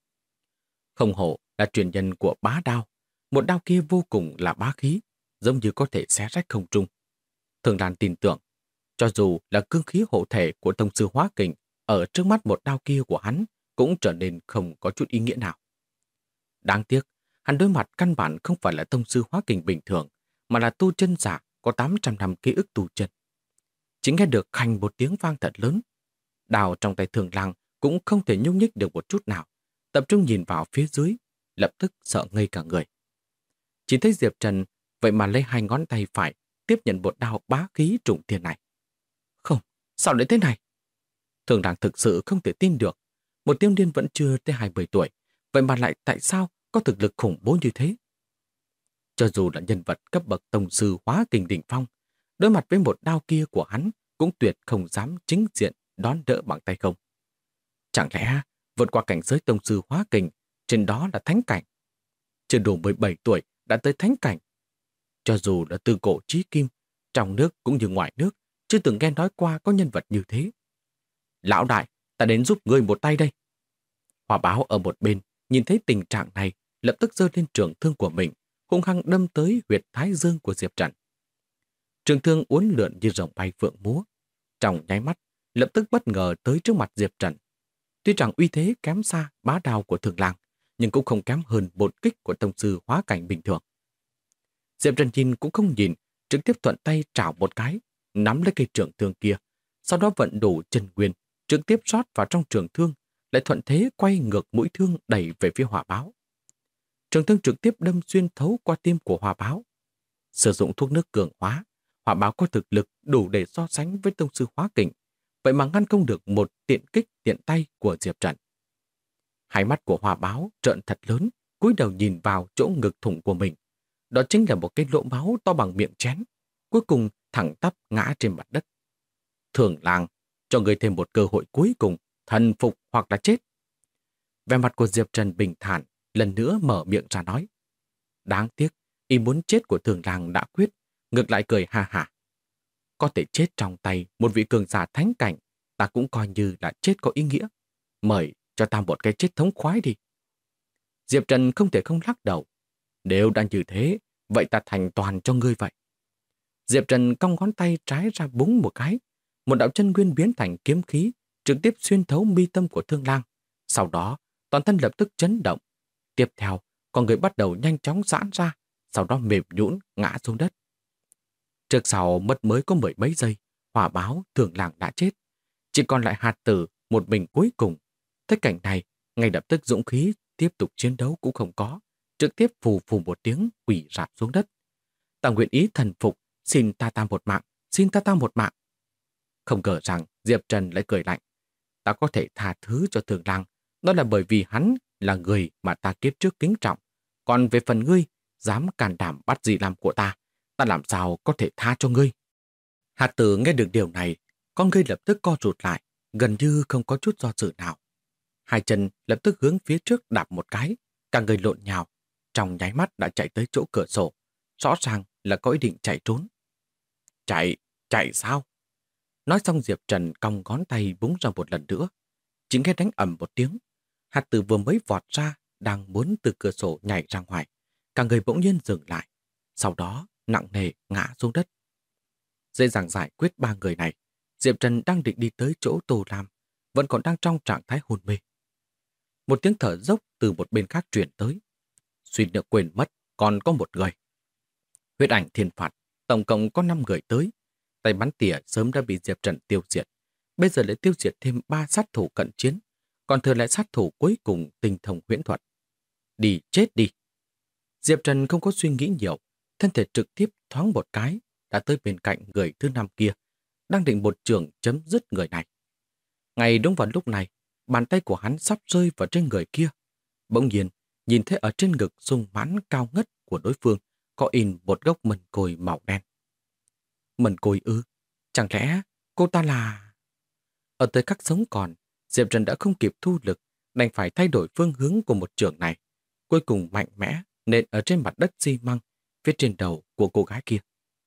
Không hổ là truyền nhân của bá đao, một đao kia vô cùng là bá khí, giống như có thể xé rách không trung. Thường Lan tin tưởng, cho dù là cương khí hộ thể của tông sư hóa kình, ở trước mắt một đao kia của hắn cũng trở nên không có chút ý nghĩa nào. Đáng tiếc, hắn đối mặt căn bản không phải là tông sư hóa kình bình thường, mà là tu chân giả có 800 năm ký ức tu chân. Chỉ nghe được khành một tiếng vang thật lớn. Đao trong tay Thường Lang cũng không thể nhúc nhích được một chút nào, tập trung nhìn vào phía dưới, lập tức sợ ngây cả người. Chỉ thấy Diệp Trần vậy mà lấy hai ngón tay phải tiếp nhận một đao bá khí trùng thiên này. Không, sao lại thế này? Thường Lang thực sự không thể tin được. Một tiêu niên vẫn chưa tới 20 tuổi, vậy mà lại tại sao có thực lực khủng bố như thế? Cho dù là nhân vật cấp bậc tông sư hóa kình đỉnh phong, đối mặt với một đao kia của hắn cũng tuyệt không dám chính diện đón đỡ bằng tay không. Chẳng lẽ vượt qua cảnh giới tông sư hóa kình, trên đó là thánh cảnh? Chưa đủ 17 tuổi đã tới thánh cảnh. Cho dù là từ cổ chí kim, trong nước cũng như ngoài nước, chưa từng nghe nói qua có nhân vật như thế. Lão đại, ta đến giúp ngươi một tay đây. Hòa Báo ở một bên, nhìn thấy tình trạng này, lập tức giơ lên trường thương của mình, hung hăng đâm tới huyệt thái dương của Diệp Trần. Trường thương uốn lượn như rồng bay phượng múa, trong nháy mắt, lập tức bất ngờ tới trước mặt Diệp Trần. Tuy rằng uy thế kém xa bá đao của Thường Lang, nhưng cũng không kém hơn một kích của tông sư hóa cảnh bình thường. Diệp Trần nhìn cũng không nhìn, trực tiếp thuận tay trảo một cái, nắm lấy cây trường thương kia, sau đó vận đủ chân nguyên, trực tiếp rót vào trong trường thương, lại thuận thế quay ngược mũi thương đẩy về phía Hòa Báo. Trường thương trực tiếp đâm xuyên thấu qua tim của Hòa Báo. Sử dụng thuốc nước cường hóa, Hòa Báo có thực lực đủ để so sánh với tông sư hóa kình, vậy mà ngăn không được một tiện kích tiện tay của Diệp Trần. Hai mắt của Hòa Báo trợn thật lớn, cúi đầu nhìn vào chỗ ngực thủng của mình. Đó chính là một cái lỗ máu to bằng miệng chén, cuối cùng thẳng tắp ngã trên mặt đất. Thường Lang, cho người thêm một cơ hội cuối cùng, thần phục hoặc là chết. Vẻ mặt của Diệp Trần bình thản, lần nữa mở miệng ra nói. Đáng tiếc, ý muốn chết của Thường Lang đã quyết, ngược lại cười ha hả. Có thể chết trong tay một vị cường giả thánh cảnh, ta cũng coi như là chết có ý nghĩa. Mời cho ta một cái chết thống khoái đi. Diệp Trần không thể không lắc đầu. Nếu đã như thế, vậy ta thành toàn cho ngươi vậy. Diệp Trần cong ngón tay trái ra búng một cái. Một đạo chân nguyên biến thành kiếm khí, trực tiếp xuyên thấu mi tâm của Thương Lang. Sau đó, toàn thân lập tức chấn động. Tiếp theo, con người bắt đầu nhanh chóng giãn ra, sau đó mềm nhũn ngã xuống đất. Trước sau mất mới có 10 mấy giây, Hòa Báo Thường Lang đã chết. Chỉ còn lại Hạt Tử một mình cuối cùng. Thấy cảnh này, ngay lập tức dũng khí tiếp tục chiến đấu cũng không có, trực tiếp phù phù một tiếng quỳ rạp xuống đất. Ta nguyện ý thần phục, xin ta một mạng, xin ta một mạng. Không ngờ rằng Diệp Trần lại cười lạnh. Ta có thể tha thứ cho Thường Lang, đó là bởi vì hắn là người mà ta kiếp trước kính trọng. Còn về phần ngươi, dám can đảm bắt gì làm của ta làm sao có thể tha cho ngươi. Hạt Tử nghe được điều này, con ngươi lập tức co rụt lại, gần như không có chút do dự nào. Hai chân lập tức hướng phía trước đạp một cái, cả người lộn nhào, trong nháy mắt đã chạy tới chỗ cửa sổ, rõ ràng là có ý định chạy trốn. Chạy sao? Nói xong Diệp Trần cong ngón tay búng ra một lần nữa. Chỉ nghe đánh ầm một tiếng. Hạt tử vừa mới vọt ra, đang muốn từ cửa sổ nhảy ra ngoài. Cả người bỗng nhiên dừng lại. Sau đó nặng nề ngã xuống đất. Dễ dàng giải quyết ba người này, Diệp Trần đang định đi tới chỗ Tô Lam, vẫn còn đang trong trạng thái hôn mê. Một tiếng thở dốc từ một bên khác truyền tới. Suýt nữa quên mất, còn có một người. Huyết ảnh thiên phạt, tổng cộng có 5 người tới. Tay bắn tỉa sớm đã bị Diệp Trần tiêu diệt. Bây giờ lại tiêu diệt thêm 3 sát thủ cận chiến, còn thừa lại sát thủ cuối cùng tinh thông huyễn thuật. Đi chết đi. Diệp Trần không có suy nghĩ nhiều, thân thể trực tiếp thoáng một cái, đã tới bên cạnh người thứ 5 kia, đang định một trường chấm dứt người này. Ngay đúng vào lúc này, bàn tay của hắn sắp rơi vào trên người kia. Bỗng nhiên, nhìn thấy ở trên ngực sung mãn cao ngất của đối phương có in một gốc mần côi màu đen. Mần côi ư? Chẳng lẽ cô ta là... Ở tới khắc sống còn, Diệp Trần đã không kịp thu lực, đành phải thay đổi phương hướng của một trường này. Cuối cùng mạnh mẽ nện ở trên mặt đất xi măng phía trên đầu của cô gái kia.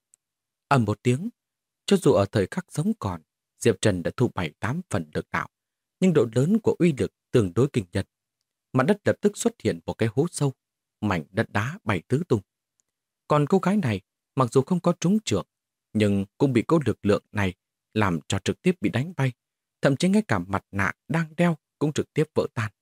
Ầm một tiếng, cho dù ở thời khắc sống còn, Diệp Trần đã thu 7-8 phần lực đạo, nhưng độ lớn của uy lực tương đối kinh nhân. Mặt đất lập tức xuất hiện một cái hố sâu, mảnh đất đá bay tứ tung. Còn cô gái này, mặc dù không có trúng chưởng, nhưng cũng bị cô lực lượng này làm cho trực tiếp bị đánh bay, thậm chí ngay cả mặt nạ đang đeo cũng trực tiếp vỡ tan.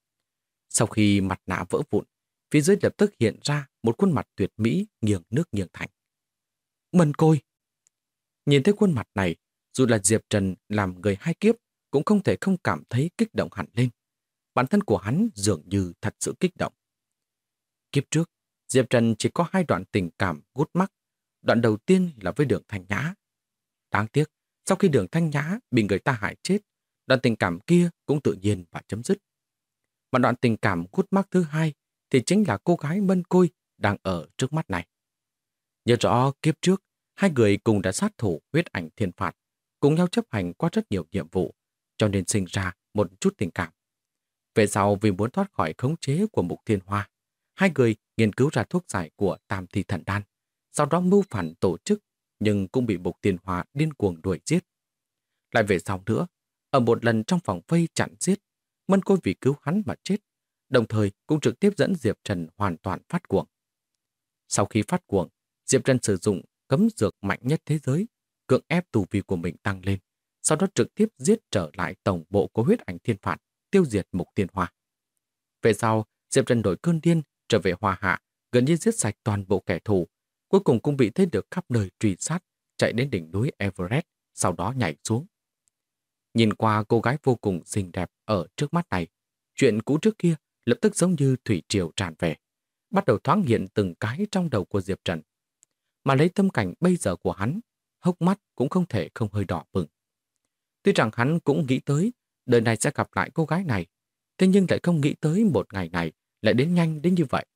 Sau khi mặt nạ vỡ vụn, phía dưới lập tức hiện ra một khuôn mặt tuyệt mỹ nghiêng nước nghiêng thành. Mần côi! Nhìn thấy khuôn mặt này, dù là Diệp Trần làm người hai kiếp, cũng không thể không cảm thấy kích động hẳn lên. Bản thân của hắn dường như thật sự kích động. Kiếp trước, Diệp Trần chỉ có 2 đoạn tình cảm gút mắc. Đoạn đầu tiên là với Đường Thanh Nhã. Đáng tiếc, sau khi Đường Thanh Nhã bị người ta hại chết, đoạn tình cảm kia cũng tự nhiên và chấm dứt. Mà đoạn tình cảm gút mắc thứ 2 thì chính là cô gái Mân Côi đang ở trước mắt này. Nhớ rõ kiếp trước, 2 người cùng đã sát thủ huyết ảnh thiên phạt, cùng nhau chấp hành qua rất nhiều nhiệm vụ, cho nên sinh ra một chút tình cảm. Về sau vì muốn thoát khỏi khống chế của Mục Thiên Hoa, 2 người nghiên cứu ra thuốc giải của Tam Thi Thần Đan, sau đó mưu phản tổ chức, nhưng cũng bị Mục Thiên Hoa điên cuồng đuổi giết. Lại về sau nữa, ở một lần trong phòng vây chặn giết, Mân Côi vì cứu hắn mà chết, đồng thời cũng trực tiếp dẫn Diệp Trần hoàn toàn phát cuồng. Sau khi phát cuồng, Diệp Trần sử dụng cấm dược mạnh nhất thế giới, cưỡng ép tu vi của mình tăng lên, sau đó trực tiếp giết trở lại tổng bộ của huyết ảnh thiên phạt, tiêu diệt Mục Thiên Hoa. Về sau, Diệp Trần đổi cơn điên, trở về Hoa Hạ, gần như giết sạch toàn bộ kẻ thù, cuối cùng cũng bị thế lực khắp nơi truy sát, chạy đến đỉnh núi Everest, sau đó nhảy xuống. Nhìn qua cô gái vô cùng xinh đẹp ở trước mắt này, chuyện cũ trước kia lập tức giống như thủy triều tràn về, bắt đầu thoáng hiện từng cái trong đầu của Diệp Trần. Mà lấy tâm cảnh bây giờ của hắn, hốc mắt cũng không thể không hơi đỏ bừng. Tuy rằng hắn cũng nghĩ tới đời này sẽ gặp lại cô gái này, thế nhưng lại không nghĩ tới một ngày này lại đến nhanh đến như vậy.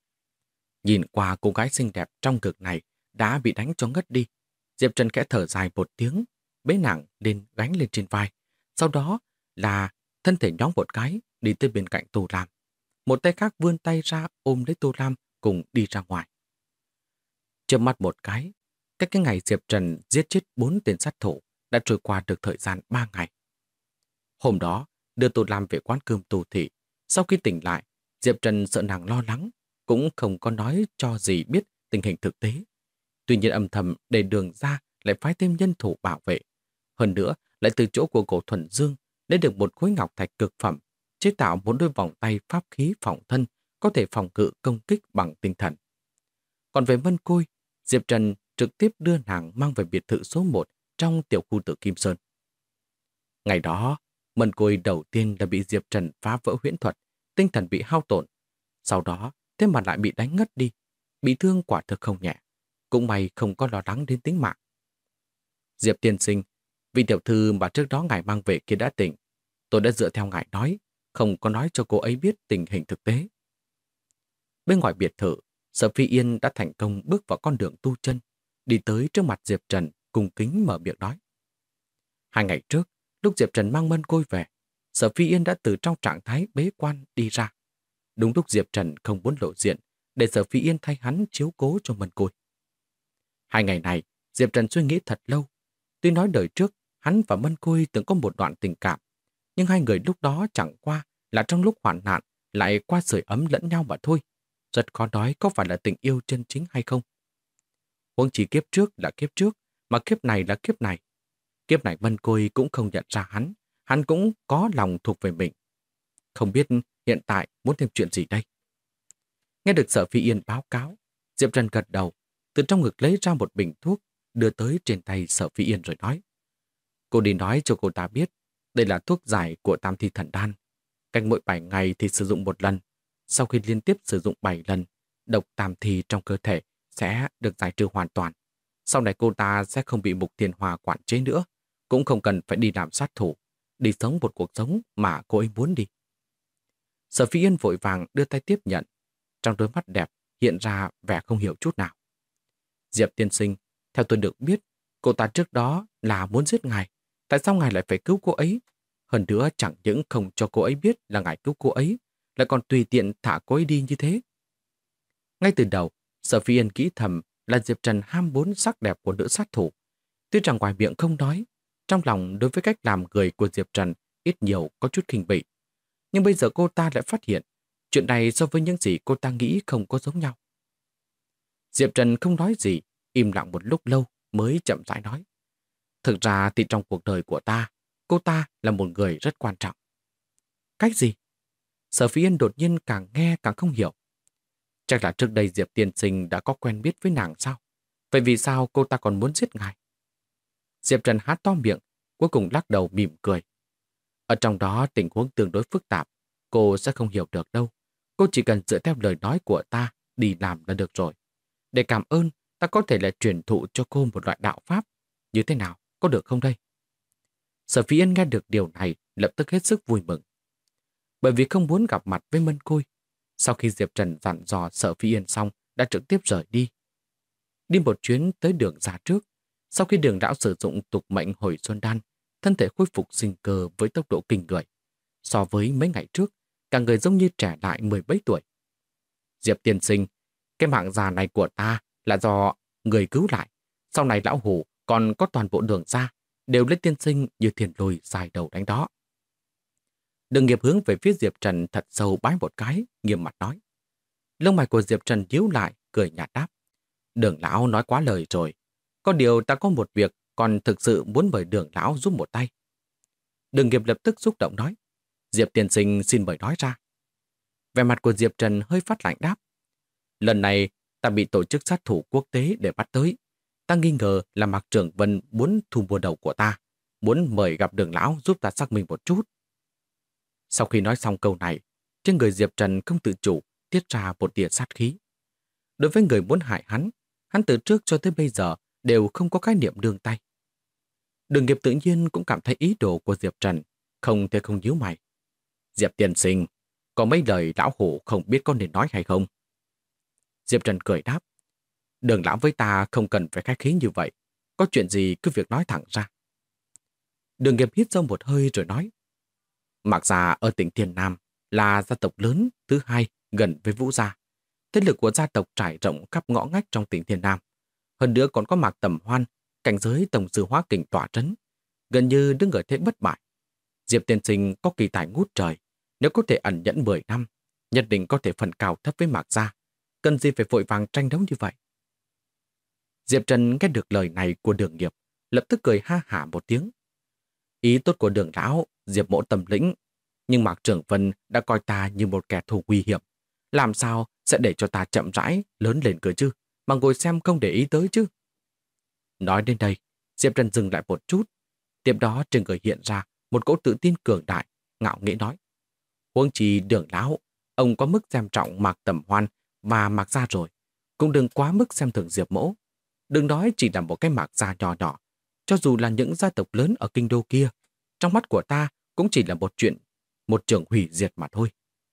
Nhìn qua cô gái xinh đẹp trong ngực này đã bị đánh cho ngất đi, Diệp Trần khẽ thở dài một tiếng, bế nàng lên gánh lên trên vai. Sau đó là thân thể nhóng một cái đi tới bên cạnh Tô Lam. Một tay khác vươn tay ra ôm lấy Tô Lam cùng đi ra ngoài. Chớp mắt một cái, cách cái ngày Diệp Trần giết chết 4 tên sát thủ đã trôi qua được thời gian 3 ngày. Hôm đó, đưa Tô Lam về quán cơm Tô Thị. Sau khi tỉnh lại, Diệp Trần sợ nàng lo lắng, cũng không có nói cho gì biết tình hình thực tế. Tuy nhiên âm thầm để Đường ra lại phái thêm nhân thủ bảo vệ. Hơn nữa, lại từ chỗ của Cổ Thuần Dương lấy được một khối ngọc thạch cực phẩm, chế tạo một đôi vòng tay pháp khí phòng thân, có thể phòng ngự công kích bằng tinh thần. Còn về Mân Côi, Diệp Trần trực tiếp đưa nàng mang về biệt thự số 1 trong tiểu khu tự Kim Sơn. Ngày đó, Mân Côi đầu tiên đã bị Diệp Trần phá vỡ huyễn thuật, tinh thần bị hao tổn. Sau đó, thế mà lại bị đánh ngất đi, bị thương quả thực không nhẹ. Cũng may không có lo lắng đến tính mạng. Diệp tiên sinh, vị tiểu thư mà trước đó ngài mang về kia đã tỉnh. Tôi đã dựa theo ngài nói, không có nói cho cô ấy biết tình hình thực tế. Bên ngoài biệt thự, Sở Phi Yên đã thành công bước vào con đường tu chân, đi tới trước mặt Diệp Trần cùng kính mở miệng nói. 2 ngày trước, lúc Diệp Trần mang Mân Côi về, Sở Phi Yên đã từ trong trạng thái bế quan đi ra. Đúng lúc Diệp Trần không muốn lộ diện, để Sở Phi Yên thay hắn chiếu cố cho Mân Côi. 2 ngày này, Diệp Trần suy nghĩ thật lâu. Tuy nói đời trước, hắn và Mân Côi từng có một đoạn tình cảm, nhưng hai người lúc đó chẳng qua là trong lúc hoạn nạn lại qua sưởi ấm lẫn nhau mà thôi. Rất khó nói có phải là tình yêu chân chính hay không. Huống chỉ kiếp trước là kiếp trước, mà kiếp này là kiếp này. Kiếp này Mân Côi cũng không nhận ra hắn cũng có lòng thuộc về mình. Không biết hiện tại muốn thêm chuyện gì đây? Nghe được Sở Phi Yên báo cáo, Diệp Trần gật đầu, từ trong ngực lấy ra một bình thuốc, đưa tới trên tay Sở Phi Yên rồi nói. Cô đi nói cho cô ta biết, đây là thuốc giải của Tam Thi Thần Đan. Cách mỗi 7 ngày thì sử dụng một lần. Sau khi liên tiếp sử dụng 7 lần, độc tam thi trong cơ thể sẽ được giải trừ hoàn toàn. Sau này cô ta sẽ không bị Mục Thiên Hòa quản chế nữa, cũng không cần phải đi làm sát thủ, đi sống một cuộc sống mà cô ấy muốn đi. Sở Phi Yên vội vàng đưa tay tiếp nhận, trong đôi mắt đẹp hiện ra vẻ không hiểu chút nào. Diệp tiên sinh, theo tôi được biết, cô ta trước đó là muốn giết ngài. Tại sao ngài lại phải cứu cô ấy? Hơn nữa chẳng những không cho cô ấy biết là ngài cứu cô ấy, lại còn tùy tiện thả cô ấy đi như thế. Ngay từ đầu, Sở Phi Yên nghĩ thầm là Diệp Trần ham muốn sắc đẹp của nữ sát thủ. Tuy rằng ngoài miệng không nói, trong lòng đối với cách làm người của Diệp Trần ít nhiều có chút khinh bỉ. Nhưng bây giờ cô ta lại phát hiện, chuyện này so với những gì cô ta nghĩ không có giống nhau. Diệp Trần không nói gì, im lặng một lúc lâu mới chậm rãi nói. Thực ra thì trong cuộc đời của ta, cô ta là một người rất quan trọng. Cách gì? Sở Phi Yên đột nhiên càng nghe càng không hiểu. Chắc là trước đây Diệp tiên sinh đã có quen biết với nàng sao? Vậy vì sao cô ta còn muốn giết ngài? Diệp Trần há to miệng, cuối cùng lắc đầu mỉm cười. Ở trong đó tình huống tương đối phức tạp, cô sẽ không hiểu được đâu. Cô chỉ cần dựa theo lời nói của ta đi làm là được rồi. Để cảm ơn, ta có thể là truyền thụ cho cô một loại đạo pháp. Như thế nào, có được không đây? Sở Phi Yên nghe được điều này lập tức hết sức vui mừng. Bởi vì không muốn gặp mặt với Mân Côi, sau khi Diệp Trần dặn dò Sở Phi Yên xong đã trực tiếp rời đi. Đi một chuyến tới Đường ra trước, sau khi Đường lão sử dụng tục mệnh hồi xuân đan, thân thể khôi phục sinh cơ với tốc độ kinh người. So với mấy ngày trước, cả người giống như trẻ lại 17 tuổi. Diệp tiên sinh, cái mạng già này của ta là do người cứu lại. Sau này lão hủ còn có toàn bộ Đường ra, đều lấy tiên sinh như thiền lùi dài đầu đánh đó. Đường Nghiệp hướng về phía Diệp Trần thật sâu bái một cái, nghiêm mặt nói. Lông mày của Diệp Trần nhíu lại, cười nhạt đáp. Đường lão nói quá lời rồi. Có điều ta có một việc, còn thực sự muốn mời Đường lão giúp một tay. Đường Nghiệp lập tức xúc động nói. Diệp tiên sinh xin mời nói ra. Vẻ mặt của Diệp Trần hơi phát lạnh đáp. Lần này ta bị tổ chức sát thủ quốc tế để bắt tới. Ta nghi ngờ là Mạc Trưởng Vân muốn thu mua đầu của ta, muốn mời gặp Đường lão giúp ta xác minh một chút. Sau khi nói xong câu này, trên người Diệp Trần không tự chủ tiết ra một tia sát khí. Đối với người muốn hại hắn từ trước cho tới bây giờ đều không có khái niệm nương tay. Đường Nghiệp tự nhiên cũng cảm thấy ý đồ của Diệp Trần, không thể không nhíu mày. Diệp tiên sinh, có mấy lời lão hủ không biết có nên nói hay không? Diệp Trần cười đáp. Đường lão với ta không cần phải khách khí như vậy. Có chuyện gì cứ việc nói thẳng ra. Đường Nghiệp hít sâu một hơi rồi nói. Mạc gia ở tỉnh Thiên Nam là gia tộc lớn thứ hai gần với Vũ gia. Thế lực của gia tộc trải rộng khắp ngõ ngách trong tỉnh Thiên Nam. Hơn nữa còn có Mạc Tầm Hoan, cảnh giới tổng sư hóa kình tỏa trấn, gần như đứng ở thế bất bại. Diệp tiên sinh có kỳ tài ngút trời, nếu có thể ẩn nhẫn 10 năm, nhất định có thể phần cao thấp với Mạc gia. Cần gì phải vội vàng tranh đấu như vậy? Diệp Trần nghe được lời này của Đường Nghiệp, lập tức cười ha hả một tiếng. Ý tốt của Đường lão, Diệp mỗ tầm lĩnh, nhưng Mạc Trưởng Vân đã coi ta như một kẻ thù nguy hiểm. Làm sao sẽ để cho ta chậm rãi lớn lên cơ chứ, mà ngồi xem không để ý tới chứ? Nói đến đây, Diệp Trần dừng lại một chút. Tiếp đó trên người hiện ra một cỗ tự tin cường đại, ngạo nghễ nói. Huống chi Đường lão, ông có mức xem trọng Mạc Tầm Hoan và Mạc gia rồi, cũng đừng quá mức xem thường Diệp mỗ. Đừng nói chỉ là một cái Mạc gia nhỏ nhỏ, cho dù là những gia tộc lớn ở kinh đô kia, trong mắt của ta cũng chỉ là một chuyện, một trường hủy diệt mà thôi.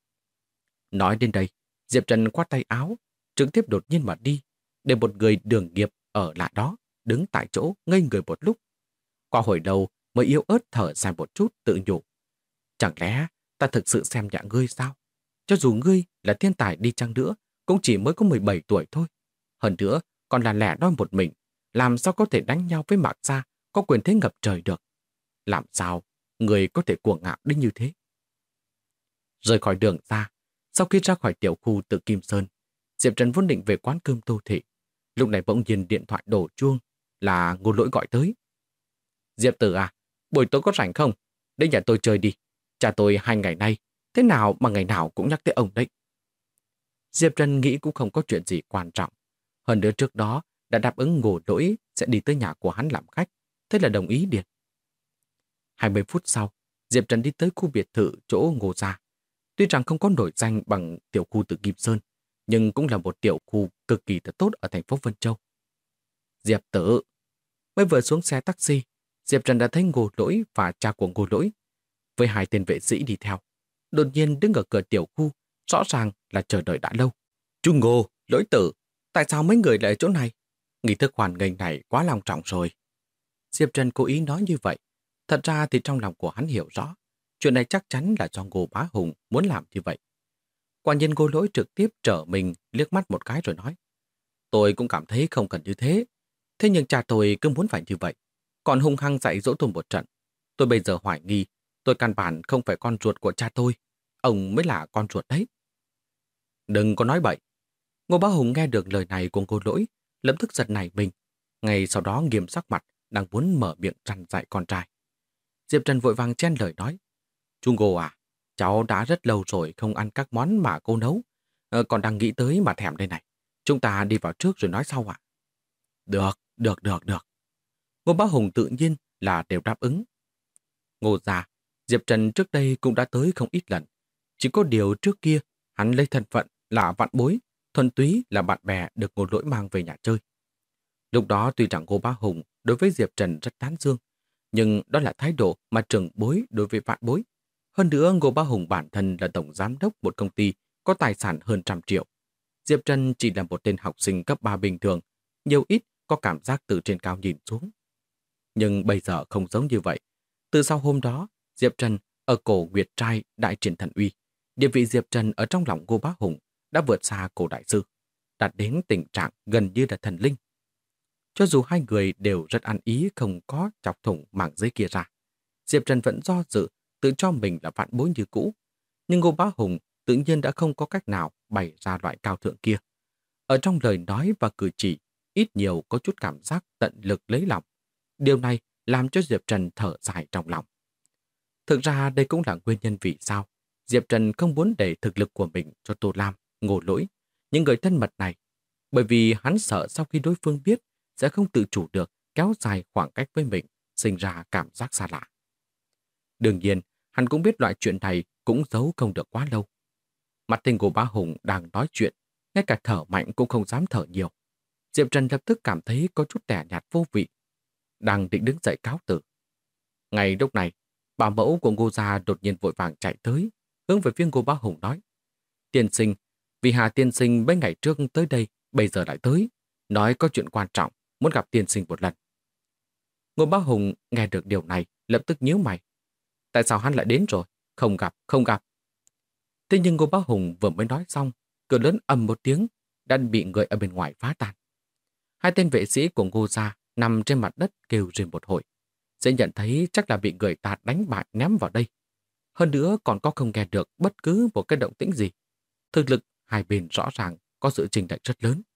Nói đến đây, Diệp Trần khoát tay áo, trực tiếp đột nhiên mà đi, để một người Đường Nghiệp ở lại đó, đứng tại chỗ ngây người một lúc. Qua hồi đầu mới yếu ớt thở dài một chút tự nhủ. Chẳng lẽ ta thực sự xem nhẹ ngươi sao? Cho dù ngươi là thiên tài đi chăng nữa, cũng chỉ mới có 17 tuổi thôi. Hơn nữa, còn là lẻ đôi một mình, làm sao có thể đánh nhau với Mạc gia có quyền thế ngập trời được. Làm sao người có thể cuồng ngạo đến như thế? Rời khỏi đường ra, sau khi ra khỏi tiểu khu tự Kim Sơn, Diệp Trần vốn định về quán cơm Tô Thị. Lúc này bỗng nhiên điện thoại đổ chuông, là Ngô Lỗi gọi tới. Diệp Tử à, buổi tối có rảnh không? Đến nhà tôi chơi đi. Cha tôi 2 ngày nay, thế nào mà ngày nào cũng nhắc tới ông đấy. Diệp Trần nghĩ cũng không có chuyện gì quan trọng. Hơn nữa trước đó đã đáp ứng Ngô Lỗi sẽ đi tới nhà của hắn làm khách, thế là đồng ý điện. 20 phút sau, Diệp Trần đi tới khu biệt thự chỗ Ngô gia. Tuy rằng không có nổi danh bằng tiểu khu tự Kim Sơn, nhưng cũng là một tiểu khu cực kỳ tốt ở thành phố Vân Châu. Diệp Tử mới vừa xuống xe taxi, Diệp Trần đã thấy Ngô Lỗi và cha của Ngô Lỗi với 2 tên vệ sĩ đi theo. Đột nhiên đứng ở cửa tiểu khu, rõ ràng là chờ đợi đã lâu. Chú Ngô, Lỗi Tử, tại sao mấy người lại ở chỗ này? Nghi thức hoàn nghênh này quá long trọng rồi. Diệp Trần cố ý nói như vậy. Thật ra thì trong lòng của hắn hiểu rõ, chuyện này chắc chắn là do Ngô Bá Hùng muốn làm như vậy. Quả nhiên Ngô Lỗi trực tiếp trở mình liếc mắt một cái rồi nói. Tôi cũng cảm thấy không cần như thế. Thế nhưng cha tôi cứ muốn phải như vậy. Còn hung hăng dạy dỗ tôi một trận. Tôi bây giờ hoài nghi, tôi căn bản không phải con ruột của cha tôi. Ông mới là con ruột đấy. Đừng có nói bậy. Ngô Bá Hùng nghe được lời này của Ngô Lỗi, lập tức giật nảy mình. Ngay sau đó nghiêm sắc mặt, đang muốn mở miệng răn dạy con trai. Diệp Trần vội vàng chen lời nói. Chú Ngô à, cháu đã rất lâu rồi không ăn các món mà cô nấu. Còn đang nghĩ tới mà thèm đây này. Chúng ta đi vào trước rồi nói sau ạ. Được. Ngô Bá Hùng tự nhiên là đều đáp ứng. Ngô gia, Diệp Trần trước đây cũng đã tới không ít lần. Chỉ có điều trước kia, hắn lấy thân phận là vạn bối, thuần túy là bạn bè được Ngô Lỗi mang về nhà chơi. Lúc đó tuy rằng Ngô Bá Hùng đối với Diệp Trần rất tán dương, nhưng đó là thái độ mà trưởng bối đối với vạn bối. Hơn nữa, Ngô Bá Hùng bản thân là tổng giám đốc một công ty có tài sản hơn 100 triệu. Diệp Trần chỉ là một tên học sinh cấp 3 bình thường, nhiều ít có cảm giác từ trên cao nhìn xuống. Nhưng bây giờ không giống như vậy. Từ sau hôm đó, Diệp Trần ở cổ Nguyệt Trai đại triển thần uy, địa vị Diệp Trần ở trong lòng Ngô Bá Hùng đã vượt xa cổ đại sư, đạt đến tình trạng gần như là thần linh. Cho dù hai người đều rất ăn ý không có chọc thủng mảng giấy kia ra, Diệp Trần vẫn do dự tự cho mình là vạn bối như cũ. Nhưng Ngô Bá Hùng tự nhiên đã không có cách nào bày ra loại cao thượng kia. Ở trong lời nói và cử chỉ, ít nhiều có chút cảm giác tận lực lấy lòng. Điều này làm cho Diệp Trần thở dài trong lòng. Thực ra đây cũng là nguyên nhân vì sao Diệp Trần không muốn để thực lực của mình cho Tô Lam, Ngô Lỗi, những người thân mật này. Bởi vì hắn sợ sau khi đối phương biết sẽ không tự chủ được kéo dài khoảng cách với mình, sinh ra cảm giác xa lạ. Đương nhiên, hắn cũng biết loại chuyện này cũng giấu không được quá lâu. Mặt tên của Bá Hùng đang nói chuyện, ngay cả thở mạnh cũng không dám thở nhiều. Diệp Trần lập tức cảm thấy có chút tẻ nhạt vô vị, đang định đứng dậy cáo từ. Ngay lúc này, bảo mẫu của Ngô gia đột nhiên vội vàng chạy tới, hướng về phía Ngô Bá Hùng nói. Tiên sinh, vì Hà tiên sinh mấy ngày trước tới đây, bây giờ lại tới, nói có chuyện quan trọng, muốn gặp tiên sinh một lần. Ngô Bá Hùng nghe được điều này, lập tức nhíu mày. Tại sao hắn lại đến rồi? Không gặp. Thế nhưng Ngô Bá Hùng vừa mới nói xong, cửa lớn ầm một tiếng, đã bị người ở bên ngoài phá tan. 2 tên vệ sĩ của Ngô gia nằm trên mặt đất kêu rên một hồi. Sẽ nhận thấy chắc là bị người ta đánh bại ném vào đây. Hơn nữa còn có không nghe được bất cứ một cái động tĩnh gì. Thực lực hai bên rõ ràng có sự chênh lệch rất lớn.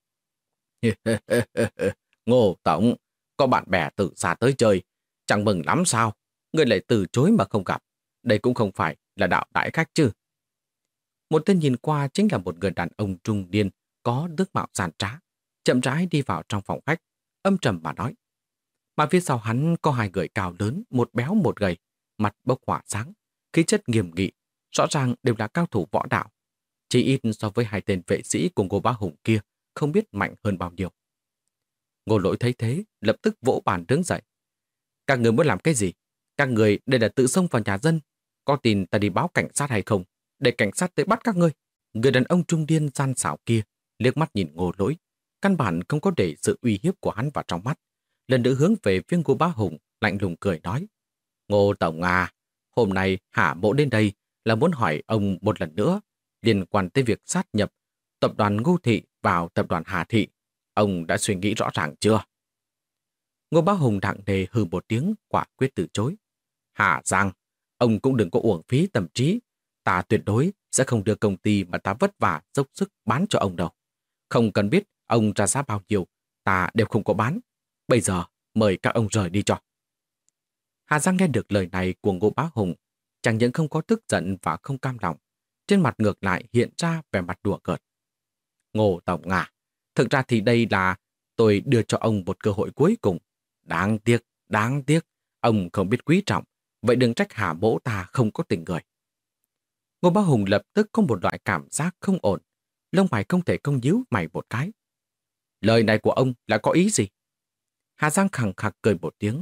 Ngô Tổng, có bạn bè từ xa tới chơi, chẳng mừng lắm sao? Người lại từ chối mà không gặp. Đây cũng không phải là đạo đãi khách chứ. Một tên nhìn qua chính là một người đàn ông trung niên có tướng mạo giàn trá, chậm rãi đi vào trong phòng khách, âm trầm mà nói. Mà phía sau hắn có 2 người cao lớn, một béo một gầy, mặt bốc hỏa sáng, khí chất nghiêm nghị, rõ ràng đều là cao thủ võ đạo. Chỉ ít so với 2 tên vệ sĩ của Ngô Bá Hùng kia, không biết mạnh hơn bao nhiêu. Ngô Lỗi thấy thế, lập tức vỗ bàn đứng dậy. Các người muốn làm cái gì? Các người đây là tự xông vào nhà dân. Có tin ta đi báo cảnh sát hay không? Để cảnh sát tới bắt các ngươi. Người đàn ông trung niên gian xảo kia liếc mắt nhìn Ngô Lỗi, căn bản không có để sự uy hiếp của hắn vào trong mắt. Lần nữa hướng về phía Ngô Bá Hùng, lạnh lùng cười nói. Ngô Tổng à, hôm nay Hạ Mộ đến đây là muốn hỏi ông một lần nữa liên quan tới việc sát nhập tập đoàn Ngô Thị vào tập đoàn Hà Thị. Ông đã suy nghĩ rõ ràng chưa? Ngô Bá Hùng nặng nề hừ một tiếng, quả quyết từ chối. Hà Giang, ông cũng đừng có uổng phí tâm trí. Ta tuyệt đối sẽ không đưa công ty mà ta vất vả dốc sức bán cho ông đâu. Không cần biết ông ra giá bao nhiêu, ta đều không có bán. Bây giờ mời các ông rời đi cho. Hà Giang nghe được lời này của Ngô Bá Hùng, chẳng những không có tức giận và không cam lòng, trên mặt ngược lại hiện ra vẻ mặt đùa cợt. Ngô Tổng à, thực ra thì đây là tôi đưa cho ông một cơ hội cuối cùng. Đáng tiếc, ông không biết quý trọng, vậy đừng trách Hà mỗ ta không có tình người. Ngô Bá Hùng lập tức có một loại cảm giác không ổn, lông mày không thể không nhíu mày một cái. Lời này của ông là có ý gì? Hà Giang khẳng khặc cười một tiếng.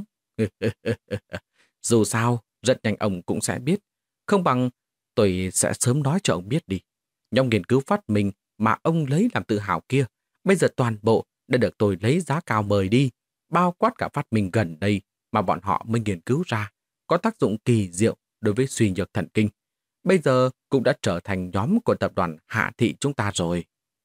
Dù sao, rất nhanh ông cũng sẽ biết. Không bằng tôi sẽ sớm nói cho ông biết đi. Nhóm nghiên cứu phát minh mà ông lấy làm tự hào kia, bây giờ toàn bộ đã được tôi lấy giá cao mời đi, bao quát cả phát minh gần đây mà bọn họ mới nghiên cứu ra, có tác dụng kỳ diệu đối với suy nhược thần kinh. Bây giờ cũng đã trở thành nhóm của tập đoàn Hạ Thị chúng ta rồi.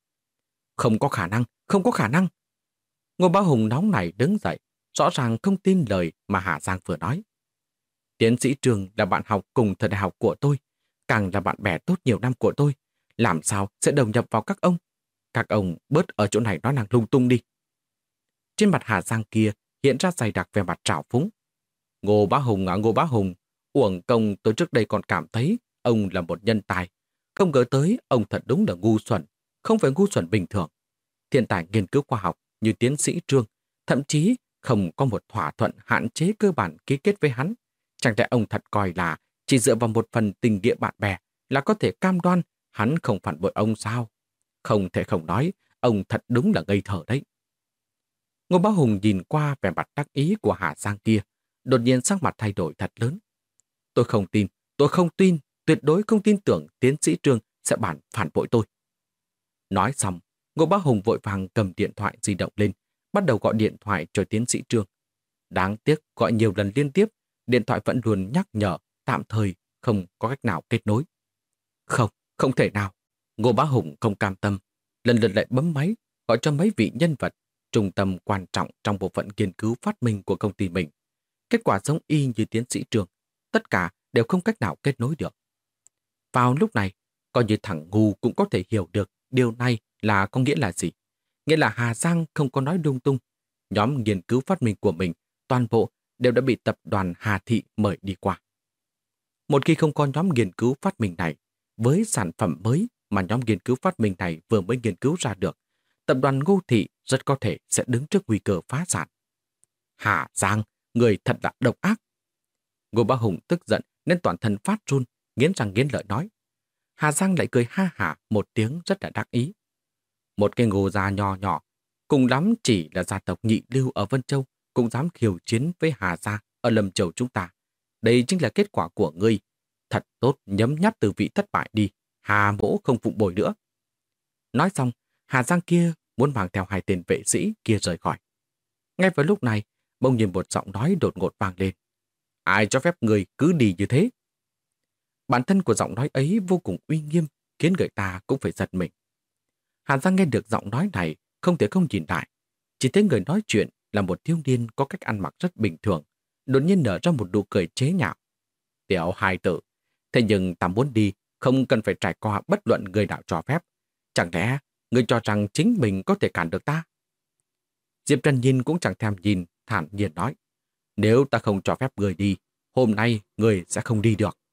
Không có khả năng, không có khả năng. Ngô Bá Hùng nóng nảy đứng dậy, rõ ràng không tin lời mà Hà Giang vừa nói. Tiến sĩ Trường là bạn học cùng thời đại học của tôi, càng là bạn bè tốt nhiều năm của tôi. Làm sao sẽ đầu nhập vào các ông? Các ông bớt ở chỗ này nói năng lung tung đi. Trên mặt Hà Giang kia hiện ra dày đặc về mặt trào phúng. Ngô Bá Hùng à, Ngô Bá Hùng, uổng công tôi trước đây còn cảm thấy ông là một nhân tài. Không ngờ tới ông thật đúng là ngu xuẩn, không phải ngu xuẩn bình thường. Thiên tài nghiên cứu khoa học như tiến sĩ Trương, thậm chí không có một thỏa thuận hạn chế cơ bản ký kết với hắn. Chẳng lẽ ông thật coi là chỉ dựa vào một phần tình nghĩa bạn bè là có thể cam đoan hắn không phản bội ông sao? Không thể không nói, ông thật đúng là ngây thơ đấy. Ngô Bá Hùng nhìn qua vẻ mặt đắc ý của Hà Giang kia, đột nhiên sắc mặt thay đổi thật lớn. Tôi không tin, tuyệt đối không tin tưởng tiến sĩ Trương sẽ phản bội tôi. Nói xong, Ngô Bá Hùng vội vàng cầm điện thoại di động lên, bắt đầu gọi điện thoại cho tiến sĩ Trương. Đáng tiếc gọi nhiều lần liên tiếp, điện thoại vẫn luôn nhắc nhở, tạm thời không có cách nào kết nối. Không thể nào. Ngô Bá Hùng không cam tâm, lần lượt lại bấm máy, gọi cho mấy vị nhân vật, trung tâm quan trọng trong bộ phận nghiên cứu phát minh của công ty mình. Kết quả giống y như tiến sĩ Trương, tất cả đều không cách nào kết nối được. Vào lúc này, coi như thằng ngu cũng có thể hiểu được điều này là có nghĩa là gì. Nghĩa là Hà Giang không có nói lung tung. Nhóm nghiên cứu phát minh của mình, toàn bộ đều đã bị tập đoàn Hà Thị mời đi qua. Một khi không có nhóm nghiên cứu phát minh này, với sản phẩm mới mà nhóm nghiên cứu phát minh này vừa mới nghiên cứu ra được, tập đoàn Ngô Thị rất có thể sẽ đứng trước nguy cơ phá sản. Hà Giang, người thật là độc ác. Ngô Bá Hùng tức giận nên toàn thân phát run, nghiến răng nghiến lợi nói. Hà Giang lại cười ha hả một tiếng rất là đắc ý. Một cái Ngô gia nho nhỏ, cùng lắm chỉ là gia tộc nhị lưu ở Vân Châu, cũng dám khiêu chiến với Hà gia ở Lâm Châu chúng ta. Đây chính là kết quả của ngươi. Thật tốt, nhấm nháp từ vị thất bại đi. Hà mỗ không phụng bồi nữa. Nói xong, Hà Giang kia muốn mang theo hai tên vệ sĩ kia rời khỏi. Ngay vào lúc này, bỗng nhiên một giọng nói đột ngột vang lên. Ai cho phép người cứ đi như thế? Bản thân của giọng nói ấy vô cùng uy nghiêm, khiến người ta cũng phải giật mình. Hà Giang nghe được giọng nói này, không thể không nhìn lại. Chỉ thấy người nói chuyện là một thiếu niên có cách ăn mặc rất bình thường, đột nhiên nở ra một nụ cười chế nhạo. Tiểu hài tử, thế nhưng ta muốn đi, không cần phải trải qua bất luận người nào cho phép. Chẳng lẽ người cho rằng chính mình có thể cản được ta? Diệp Trần nhìn cũng chẳng thèm nhìn, thản nhiên nói. Nếu ta không cho phép người đi, hôm nay người sẽ không đi được.